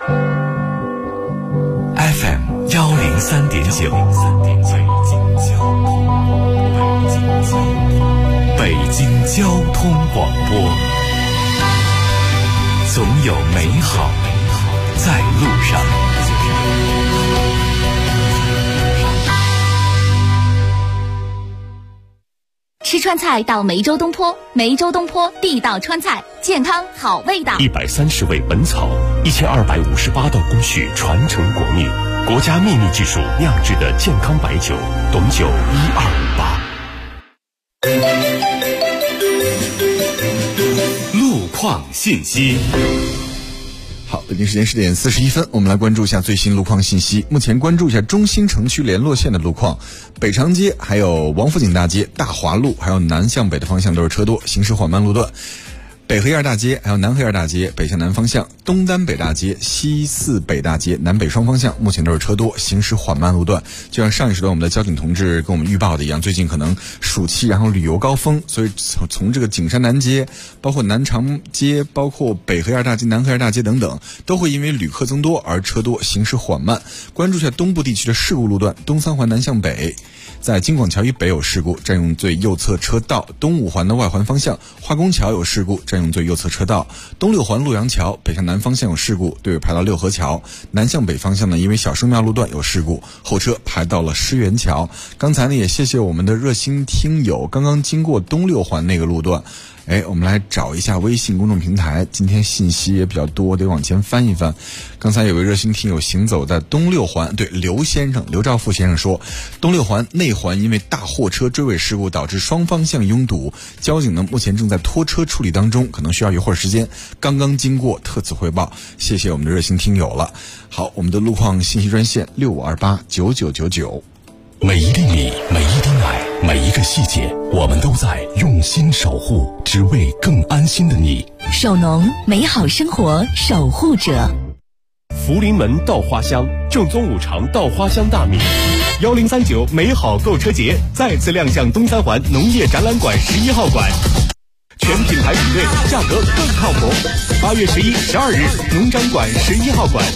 FM 103.9，北京交通广播，总有美好在路上。 吃川菜到梅州东坡，梅州东坡地道川菜，健康好味道。 130味本草，1258道工序传承国秘，国家秘密技术酿制的健康白酒，董酒1258。 路况信息。 好，北京时间10点41分，我们来关注一下最新路况信息。目前关注一下中心城区联络线的路况，北长街、还有王府井大街、大华路，还有南向北的方向都是车多，行驶缓慢路段。北河沿大街还有南河沿大街北向南方向，东单北大街、西四北大街南北双方向目前都是车多，行驶缓慢路段。就像上一时段我们的交警同志跟我们预报的一样，最近可能暑期然后旅游高峰，所以从这个景山南街，包括南长街，包括北河沿大街、南河沿大街等等，都会因为旅客增多而车多，行驶缓慢。关注一下东部地区的事故路段，东三环南向北，在京广桥以北有事故，占用最右侧车道；东五环的外环方向，化工桥有事故，占用最右侧车道；东六环洛阳桥北向南方向有事故，队尾排到六合桥；南向北方向呢，因为小生庙路段有事故，后车排到了狮园桥。刚才呢，也谢谢我们的热心听友，刚刚经过东六环那个路段。我们来找一下微信公众平台，今天信息也比较多，得往前翻一翻。刚才有位热心听友行走在东六环，对，刘兆富先生说，东六环内环因为大货车追尾事故导致双方向拥堵，交警呢目前正在拖车处理当中，可能需要一会儿时间，刚刚经过，特此汇报，谢谢我们的热心听友了。好，我们的路况信息专线65289999。 每一粒米，每一滴奶，每一个细节，我们都在用心守护，只为更安心的你。 守农，美好生活守护者。 福临门稻花香，正宗五常稻花香大米。1039美好购车节再次亮相东三环农业展览馆11号馆，全品牌比对，价格更靠谱。8月11、12日，农展馆11号馆。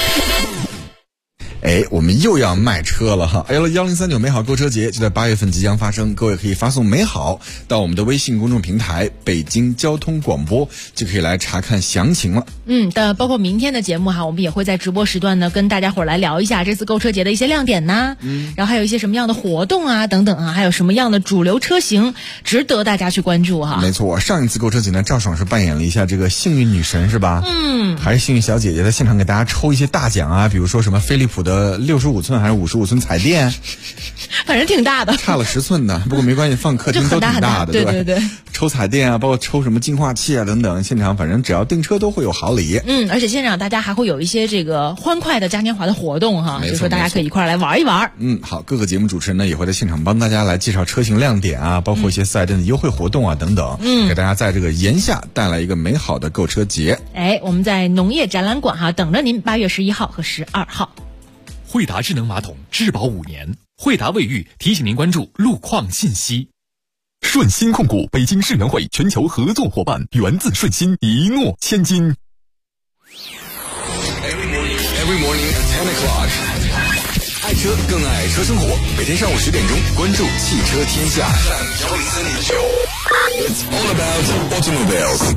我们又要卖车了哈！1039美好购车节就在8月份即将发生，各位可以发送美好到我们的微信公众平台北京交通广播，就可以来查看详情了。 但包括明天的节目哈，我们也会在直播时段呢跟大家伙来聊一下这次购车节的一些亮点呐，然后还有一些什么样的活动啊等等啊，还有什么样的主流车型值得大家去关注哈。 没错，上一次购车节呢，赵爽是扮演了一下这个幸运女神是吧？还是幸运小姐姐，在现场给大家抽一些大奖啊，比如说什么飞利浦的65寸还是55寸彩电， 反正挺大的， 差了10寸的，不过没关系，放客厅都挺大的， 对， 抽彩电啊，包括抽什么净化器啊等等，现场反正只要订车都会有好礼。 而且现场大家还会有一些这个欢快的嘉年华的活动哈，就说大家可以一块来玩一玩。 好，各个节目主持人呢也会在现场帮大家来介绍车型亮点啊，包括一些4S店的优惠活动啊等等，给大家在这个炎夏带来一个美好的购车节。 我们在农业展览馆哈等着您，8月11号和12号。 惠达智能马桶质保5年， 惠达卫浴提醒您关注路况信息。 顺鑫控股北京世园会全球合作伙伴，源自顺鑫，一诺千金。Every morning at 10 o'clock， 爱车更爱车生活。每天上午10点钟，关注汽车天下。It's all about automobiles。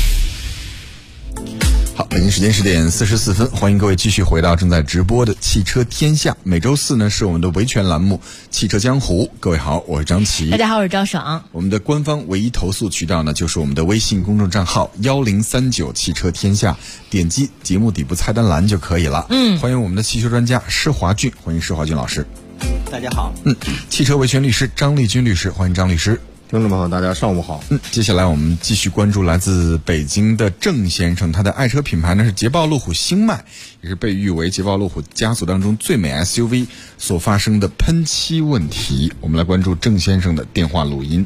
好，北京时间10点44分，欢迎各位继续回到正在直播的汽车天下。每周四呢是我们的维权栏目汽车江湖。各位好，我是张琪。 大家好，我是赵爽。 我们的官方唯一投诉渠道呢就是我们的微信公众账号1039汽车天下，点击节目底部菜单栏就可以了。欢迎我们的汽车专家施华俊，欢迎施华俊老师。 大家好。 汽车维权律师张立军律师，欢迎张律师。 听众朋友大家上午好。 接下来我们继续关注来自北京的郑先生，他的爱车品牌呢是捷豹路虎星脉，也是被誉为捷豹路虎家族当中最美 SUV 所发生的喷漆问题。我们来关注郑先生的电话录音。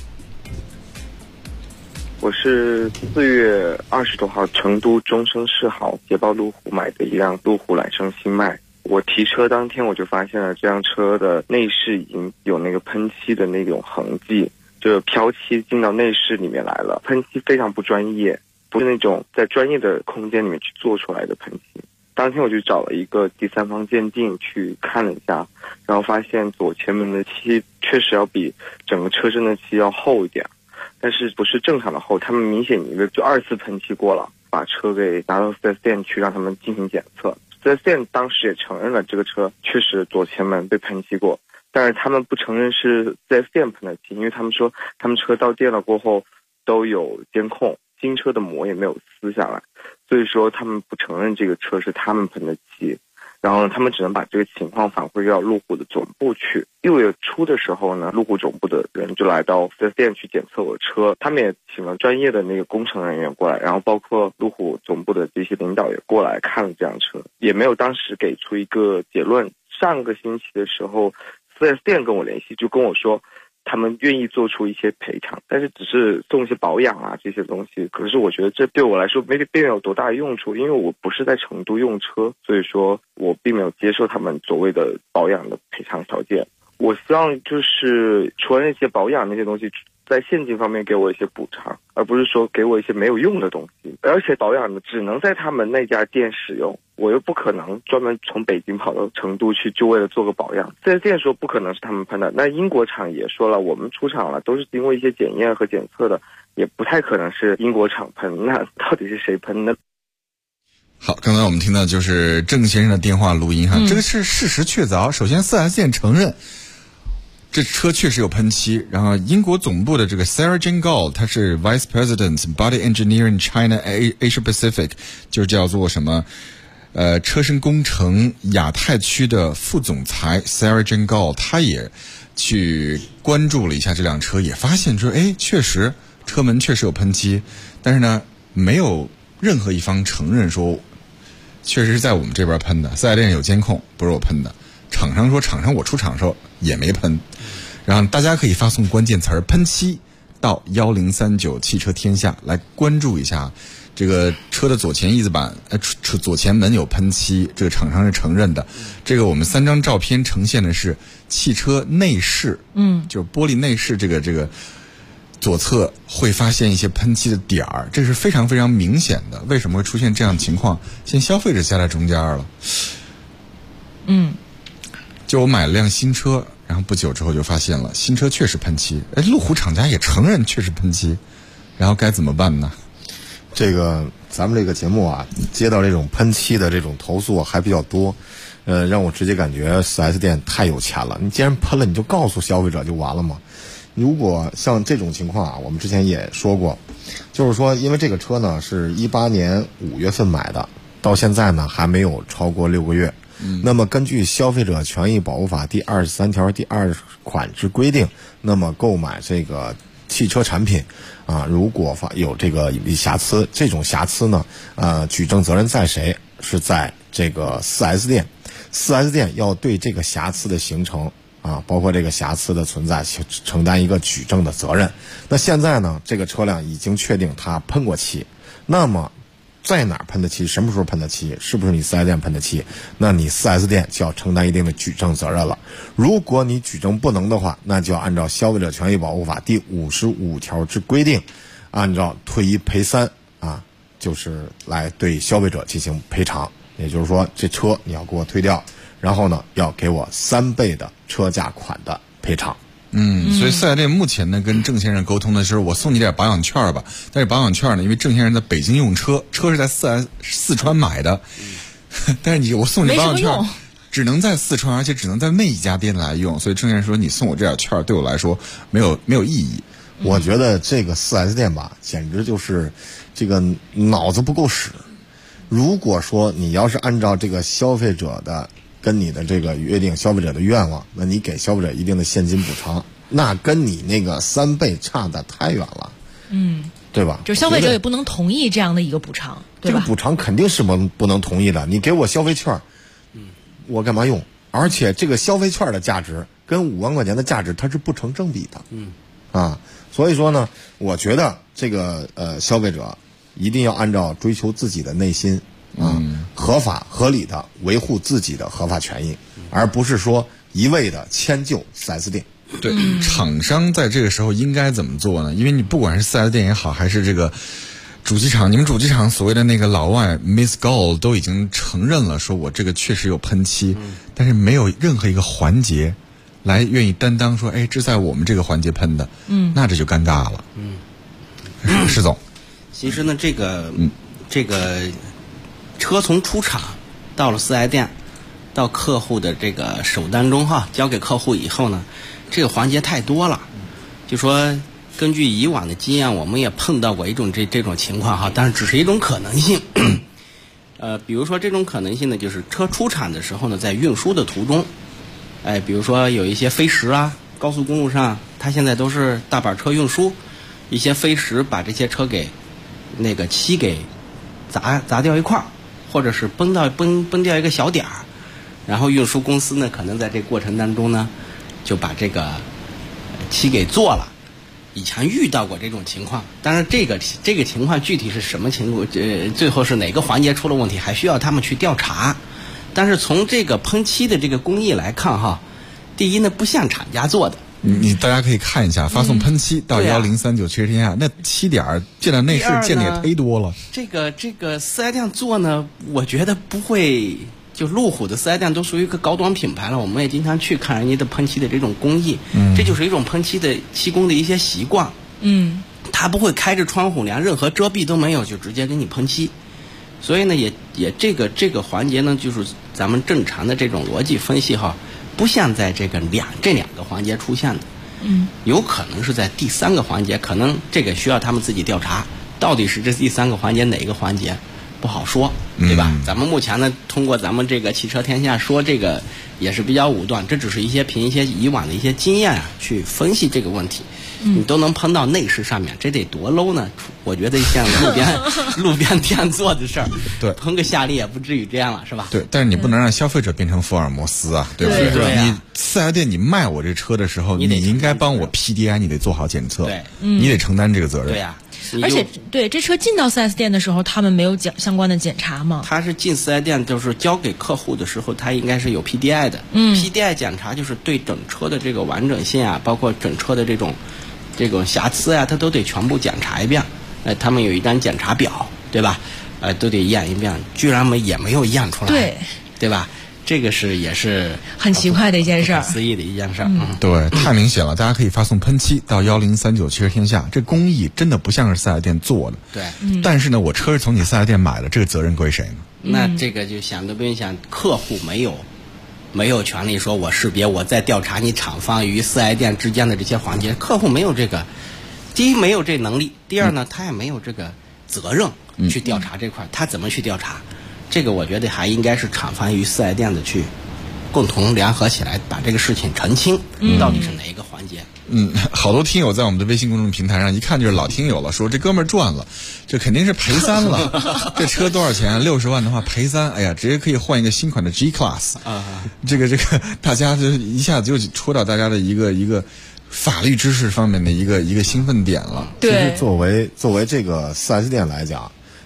我是4月20多号成都中升世豪捷豹路虎买的一辆路虎揽胜星脉。我提车当天我就发现了这辆车的内饰已经有那个喷漆的那种痕迹，就飘漆进到内饰里面来了，喷漆非常不专业，不是那种在专业的空间里面去做出来的喷漆。当天我就找了一个第三方鉴定去看了一下，然后发现左前门的漆确实要比整个车身的漆要厚一点，但是不是正常的厚，他们明显一个就2次喷漆过了，把车给拿到 4S 店去让他们进行检测。4S 店当时也承认了这个车确实左前门被喷漆过，但是他们不承认是 4S 店喷的漆，因为他们说他们车到店了过后都有监控，新车的膜也没有撕下来，所以说他们不承认这个车是他们喷的漆。然后他们只能把这个情况反馈到路虎的总部去。6月初的时候呢，路虎总部的人就来到 4S 店去检测我的车，他们也请了专业的那个工程人员过来，然后包括路虎总部的这些领导也过来看了这辆车，也没有当时给出一个结论。上个星期的时候 4S 店跟我联系，就跟我说他们愿意做出一些赔偿，但是只是送一些保养啊这些东西。可是我觉得这对我来说并没有多大的用处，因为我不是在成都用车，所以说我并没有接受他们所谓的保养的赔偿条件。我希望就是除了那些保养那些东西，在现金方面给我一些补偿，而不是说给我一些没有用的东西。而且保养的只能在他们那家店使用，我又不可能专门从北京跑到成都去就为了做个保养。4S店说不可能是他们喷的，那英国厂也说了我们出厂了，都是经过一些检验和检测的，也不太可能是英国厂喷，那到底是谁喷呢？ 好，刚才我们听到就是郑先生的电话录音哈，这个是事实确凿。首先 4S 店承认这车确实有喷漆，然后英国总部的这个 Sarah Jane Gall， 她是 Vice President Body Engineering China Asia Pacific， 就叫做什么车身工程亚太区的副总裁 Sarah Jane Gall， 她也去关注了一下这辆车，也发现说确实车门确实有喷漆，但是呢没有任何一方承认说确实是在我们这边喷的，4S店有监控，不是我喷的。厂商说厂商我出厂的时候也没喷。然后大家可以发送关键词喷漆到1039汽车天下来关注一下这个车的左前翼子板左前门有喷漆，这个厂商是承认的。这个我们3张照片呈现的是汽车内饰，就是玻璃内饰这个左侧会发现一些喷漆的点儿，这是非常非常明显的。为什么会出现这样的情况？现在消费者夹在中间了。就我买了辆新车，然后不久之后就发现了新车确实喷漆，路虎厂家也承认确实喷漆，然后该怎么办呢？ 这个咱们这个节目啊，接到这种喷漆的这种投诉还比较多，让我直接感觉 4S 店太有钱了。你既然喷了，你就告诉消费者就完了嘛。如果像这种情况啊，我们之前也说过，就是说因为这个车呢是18年5月份买的，到现在呢还没有超过6个月。那么根据消费者权益保护法第23条第2款之规定，那么购买这个汽车产品啊，如果有这个瑕疵，这种瑕疵呢举证责任在谁？是在这个 4S 店。4S 店要对这个瑕疵的形成啊，包括这个瑕疵的存在承担一个举证的责任。那现在呢，这个车辆已经确定它喷过漆，那么在哪儿喷的漆，什么时候喷的漆，是不是你4S店喷的漆，那你4S店就要承担一定的举证责任了。如果你举证不能的话，那就要按照消费者权益保护法第55条之规定，按照退一赔三啊，就是来对消费者进行赔偿。也就是说，这车你要给我退掉，然后呢要给我3倍的车价款的赔偿。 所以4S店目前呢跟郑先生沟通的是，我送你点保养券吧。但是保养券呢，因为郑先生在北京用车是在四川买的，但是我送你保养券只能在四川，而且只能在那一家店来用。所以郑先生说，你送我这点券对我来说没有意义。 我觉得这个4S店吧，简直就是这个脑子不够使。如果说你要是按照这个消费者的跟你的这个约定，消费者的愿望，那你给消费者一定的现金补偿，那跟你那个3倍差的太远了，对吧？ 就消费者也不能同意这样的一个补偿，对吧？ 这个补偿肯定是不能同意的。你给我消费券，我干嘛用？而且这个消费券的价值跟5万块钱的价值它是不成正比的，所以说呢，我觉得这个消费者一定要按照追求自己的内心。合法合理的维护自己的合法权益，而不是说一味的迁就 4S 店。 对，厂商在这个时候应该怎么做呢？因为你不管是 4S 店也好，还是这个主机厂，你们主机厂所谓的那个老外 Miss Gold 都已经承认了，说我这个确实有喷漆，但是没有任何一个环节来愿意担当说，哎，这在我们这个环节喷的，那这就尴尬了。施总， 其实呢，这个车从出厂到了4S店，到客户的这个手当中交给客户以后呢，这个环节太多了。就说根据以往的经验，我们也碰到过这种情况但是只是一种可能性。比如说这种可能性呢，就是车出厂的时候呢，在运输的途中，比如说有一些飞石高速公路上它现在都是大板车运输，一些飞石把这些车给那个漆给砸掉一块儿。或者是崩掉一个小点儿，然后运输公司呢，可能在这过程当中呢，就把这个漆给做了。以前遇到过这种情况，当然这个情况具体是什么情况，最后是哪个环节出了问题，还需要他们去调查。但是从这个喷漆的这个工艺来看第一呢，不像厂家做的。 大家可以看一下，发送喷漆到1039汽车天下，那漆点溅到内饰溅的也忒多了。这个 4S 店做呢，我觉得不会，就路虎的4S店都属于一个高端品牌了，我们也经常去看人家的喷漆的这种工艺，这就是一种喷漆的漆工的一些习惯。他不会开着窗户，连任何遮蔽都没有就直接给你喷漆，所以呢，也这个环节呢，就是咱们正常的这种逻辑分析不像在这两个环节出现的，有可能是在第3个环节，可能这个需要他们自己调查，到底是这第3个环节哪个环节，不好说，对吧？咱们目前呢，通过咱们这个汽车天下说这个也是比较武断，这只是凭一些以往的一些经验去分析这个问题。你都能喷到内饰上面，这得多 low 呢？我觉得像路边店做的事儿， 对， 喷个夏利也不至于这样了，是吧？ 对，但是你不能让消费者变成福尔摩斯对不对？ 对你4S店你卖我这车的时候，你应该帮我 PDI， 你得做好检测， 对， 你得承担这个责任。 对呀。 而且这车进到 4S 店的时候，他们没有相关的检查吗？ 他是进 4S 店，就是交给客户的时候，他应该是有 PDI 的。PDI 检查就是对整车的这个完整性包括整车的这种瑕疵他都得全部检查一遍。他们有一张检查表，对吧？都得验一遍，居然也没有验出来，对吧？这个也是很奇怪的一件事儿， 不可思议的一件事儿。 对，太明显了，大家可以发送喷漆到1039汽车天下，这工艺真的不像是4S店做的。 对， 但是呢，我车是从你4S店买的，这个责任归谁呢？ 那这个就想都不用想，客户没有权利说我识别，我在调查你厂方与4S店之间的这些环节，客户没有这个，第一没有这能力，第二呢，他也没有这个责任去调查这块，他怎么去调查？这个我觉得还应该是厂方与4S店的去共同联合起来，把这个事情澄清，到底是哪一个环节。 好多听友在我们的微信公众平台上一看就是老听友了，说这哥们儿赚了，这肯定是赔3了。这车多少钱？60万的话赔3，哎呀，直接可以换一个新款的 G Class。这个大家就一下子就戳到大家的一个法律知识方面的一个兴奋点了。 对， 其实作为这个4S店来讲，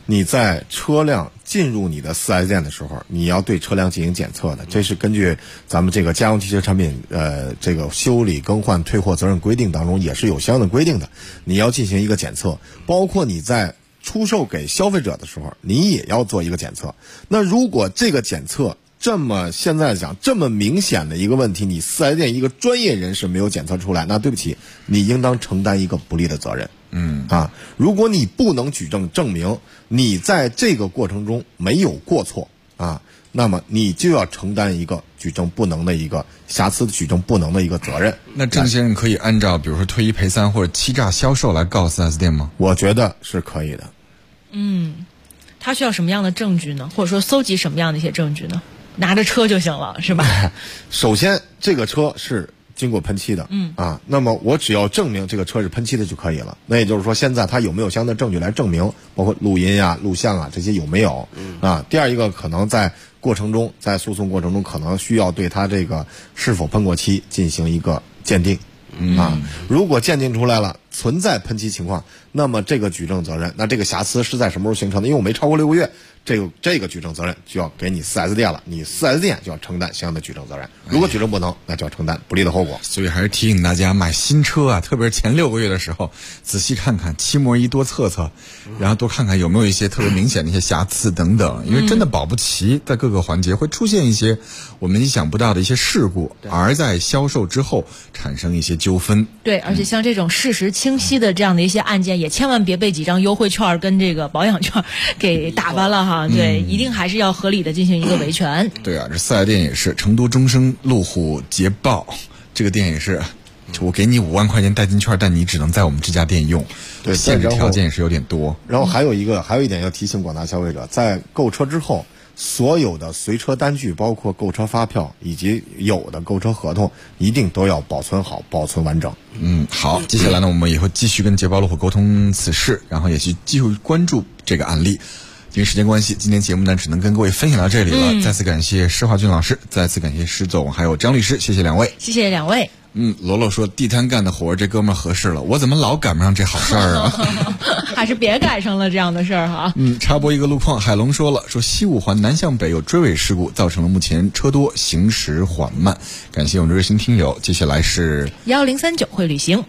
你在车辆进入你的4S店的时候，你要对车辆进行检测的，这是根据咱们这个家用汽车产品这个修理更换退货责任规定当中也是有相应的规定的，你要进行一个检测，包括你在出售给消费者的时候，你也要做一个检测。那如果这个检测现在讲这么明显的一个问题，你4S店一个专业人士没有检测出来，那对不起，你应当承担一个不利的责任。如果你不能举证证明你在这个过程中没有过错那么你就要承担一个举证不能的一个瑕疵举证不能的一个责任。 那郑先生可以按照比如说退一赔三或者欺诈销售来告 4S 店吗？ 我觉得是可以的。 他需要什么样的证据呢？或者说搜集什么样的一些证据呢？拿着车就行了，是吧？ 首先，这个车是经过喷漆的，那么我只要证明这个车是喷漆的就可以了。那也就是说，现在他有没有相应的证据来证明，包括录音啊、录像啊这些有没有？第二一个，可能在过程中，在诉讼过程中，可能需要对他这个是否喷过漆进行一个鉴定。如果鉴定出来了存在喷漆情况，那么这个举证责任，那这个瑕疵是在什么时候形成的？因为我没超过6个月，这个举证责任就要给你 4S 店了，你 4S 店就要承担相应的举证责任。如果举证不能，那就要承担不利的后果。 所以还是提醒大家，买新车啊，特别是前6个月的时候，仔细看看漆膜仪，多测测，然后多看看有没有一些特别明显的一些瑕疵等等，因为真的保不齐在各个环节会出现一些我们意想不到的一些事故，而在销售之后产生一些纠纷。 对，而且像这种事实清晰的这样的一些案件，也千万别被几张优惠券跟这个保养券给打发了哈。对，一定还是要合理的进行一个维权。 对啊，这4S店也是，成都中升路虎捷豹这个店也是，我给你5万块钱代金券，但你只能在我们这家店用。 对， 限制条件也是有点多。 然后还有一点要提醒广大消费者，在购车之后，所有的随车单据，包括购车发票以及有的购车合同，一定都要保存好、保存完整。 好，接下来呢，我们也会继续跟捷豹路虎沟通此事，然后也去继续关注这个案例。因为时间关系，今天节目呢只能跟各位分享到这里了。再次感谢施华俊老师，再次感谢施总还有张律师，谢谢两位。 谢谢两位。 罗罗说地摊干的活这哥们儿合适了，我怎么老赶不上这好事儿啊？ 还是别赶上了这样的事儿哈。 插播一个路况，海龙说了，说西五环南向北有追尾事故，造成了目前车多行驶缓慢。感谢我们的热心听友。接下来是 1039会旅行。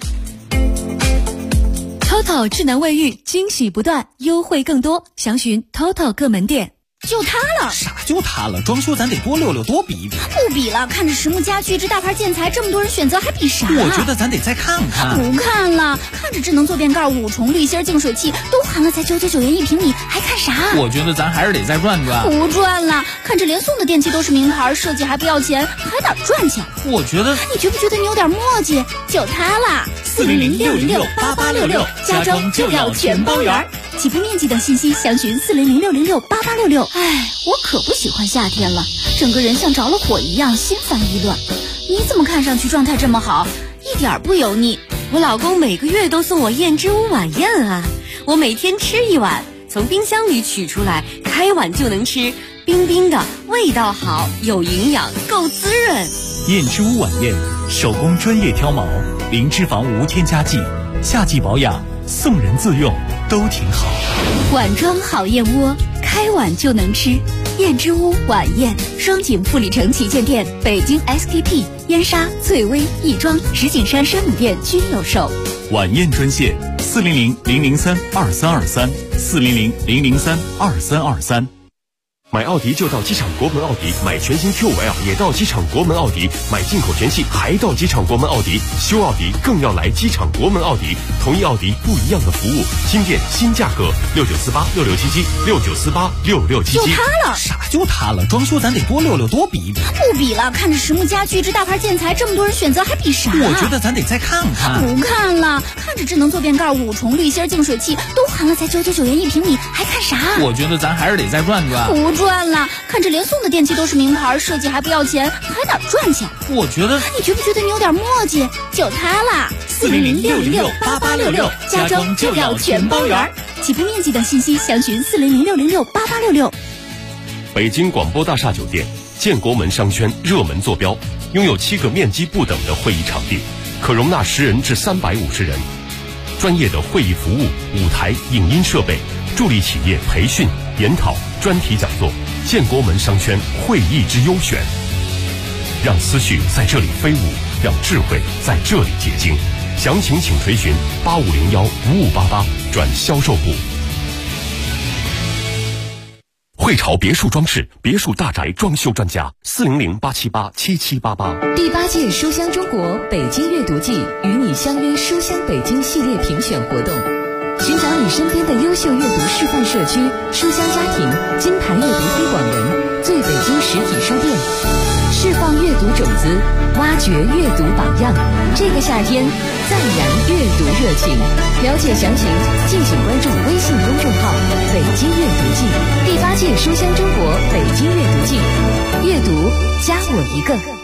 TOTO 智能卫浴，惊喜不断，优惠更多，详询 TOTO 各门店。 就它了？啥就它了？装修咱得多溜溜，多比一比。 不比了，看着实木家具这大牌建材这么多人选择，还比啥？ 我觉得咱得再看看。 不看了，看着智能坐便盖、5重滤芯净水器都含了才999元1平米，还看啥？ 我觉得咱还是得再转转。 不转了，看着连送的电器都是名牌，设计还不要钱，还哪赚钱？ 我觉得， 你觉不觉得你有点磨叽？就它啦，400-606-8866，家装就要全包圆。起步面积等信息详询400-606-8866。哎，我可不喜欢夏天了，整个人像着了火一样，心烦意乱。你怎么看上去状态这么好，一点不油腻？ 我老公每个月都送我燕之屋晚宴啊，我每天吃1碗，从冰箱里取出来，开碗就能吃，冰冰的，味道好，有营养，够滋润。 燕之屋晚宴，手工专业挑毛，零脂肪无添加剂，夏季保养，送人自用都挺好。 碗装好燕窝，开碗就能吃。燕之屋晚宴，双井富力城旗舰店、北京 SKP、燕莎、翠微、亦庄、石景山山姆店均有售。 晚宴专线400-003-2323，400-003-2323。 买奥迪就到机场国门奥迪，买全新 Q5L 也到机场国门奥迪，买进口全系还到机场国门奥迪，修奥迪更要来机场国门奥迪，同一奥迪不一样的服务，新店新价格，69486677，69486677。 就它了？ 啥就它了？装修咱得多溜溜，多比一比。 不比了，看着实木家具这大牌建材这么多人选择，还比啥？ 我觉得咱得再看看。 不看了，看着智能坐便盖、5重滤芯净水器都含了才999元1平米，还看啥？ 我觉得咱还是得再转转。 不转了，看着连送的电器都是名牌，设计还不要钱，还哪赚钱？ 我觉得， 你觉不觉得你有点磨叽？就它啦，400-606-8866，家装就要全包圆。起步面积等信息详询400-606-8866。 北京广播大厦酒店，建国门商圈热门坐标，拥有7个面积不等的会议场地，可容纳10人至350人，专业的会议服务、舞台、影音设备。 助力企业培训、研讨、专题讲座，建国门商圈会议之优选。让思绪在这里飞舞，让智慧在这里结晶。详情请垂询8501-5588转销售部。汇潮别墅装饰，别墅大宅装修专家，400-878-7788。 第8届书香中国北京阅读季与你相约书香北京系列评选活动，寻找你身边的优秀阅读示范社区、书香家庭、金牌阅读推广人，最北京实体书店，释放阅读种子，挖掘阅读榜样。这个夏天，再燃阅读热情。了解详情，敬请关注微信公众号“北京阅读季”。第8届书香中国北京阅读季，阅读加我一个。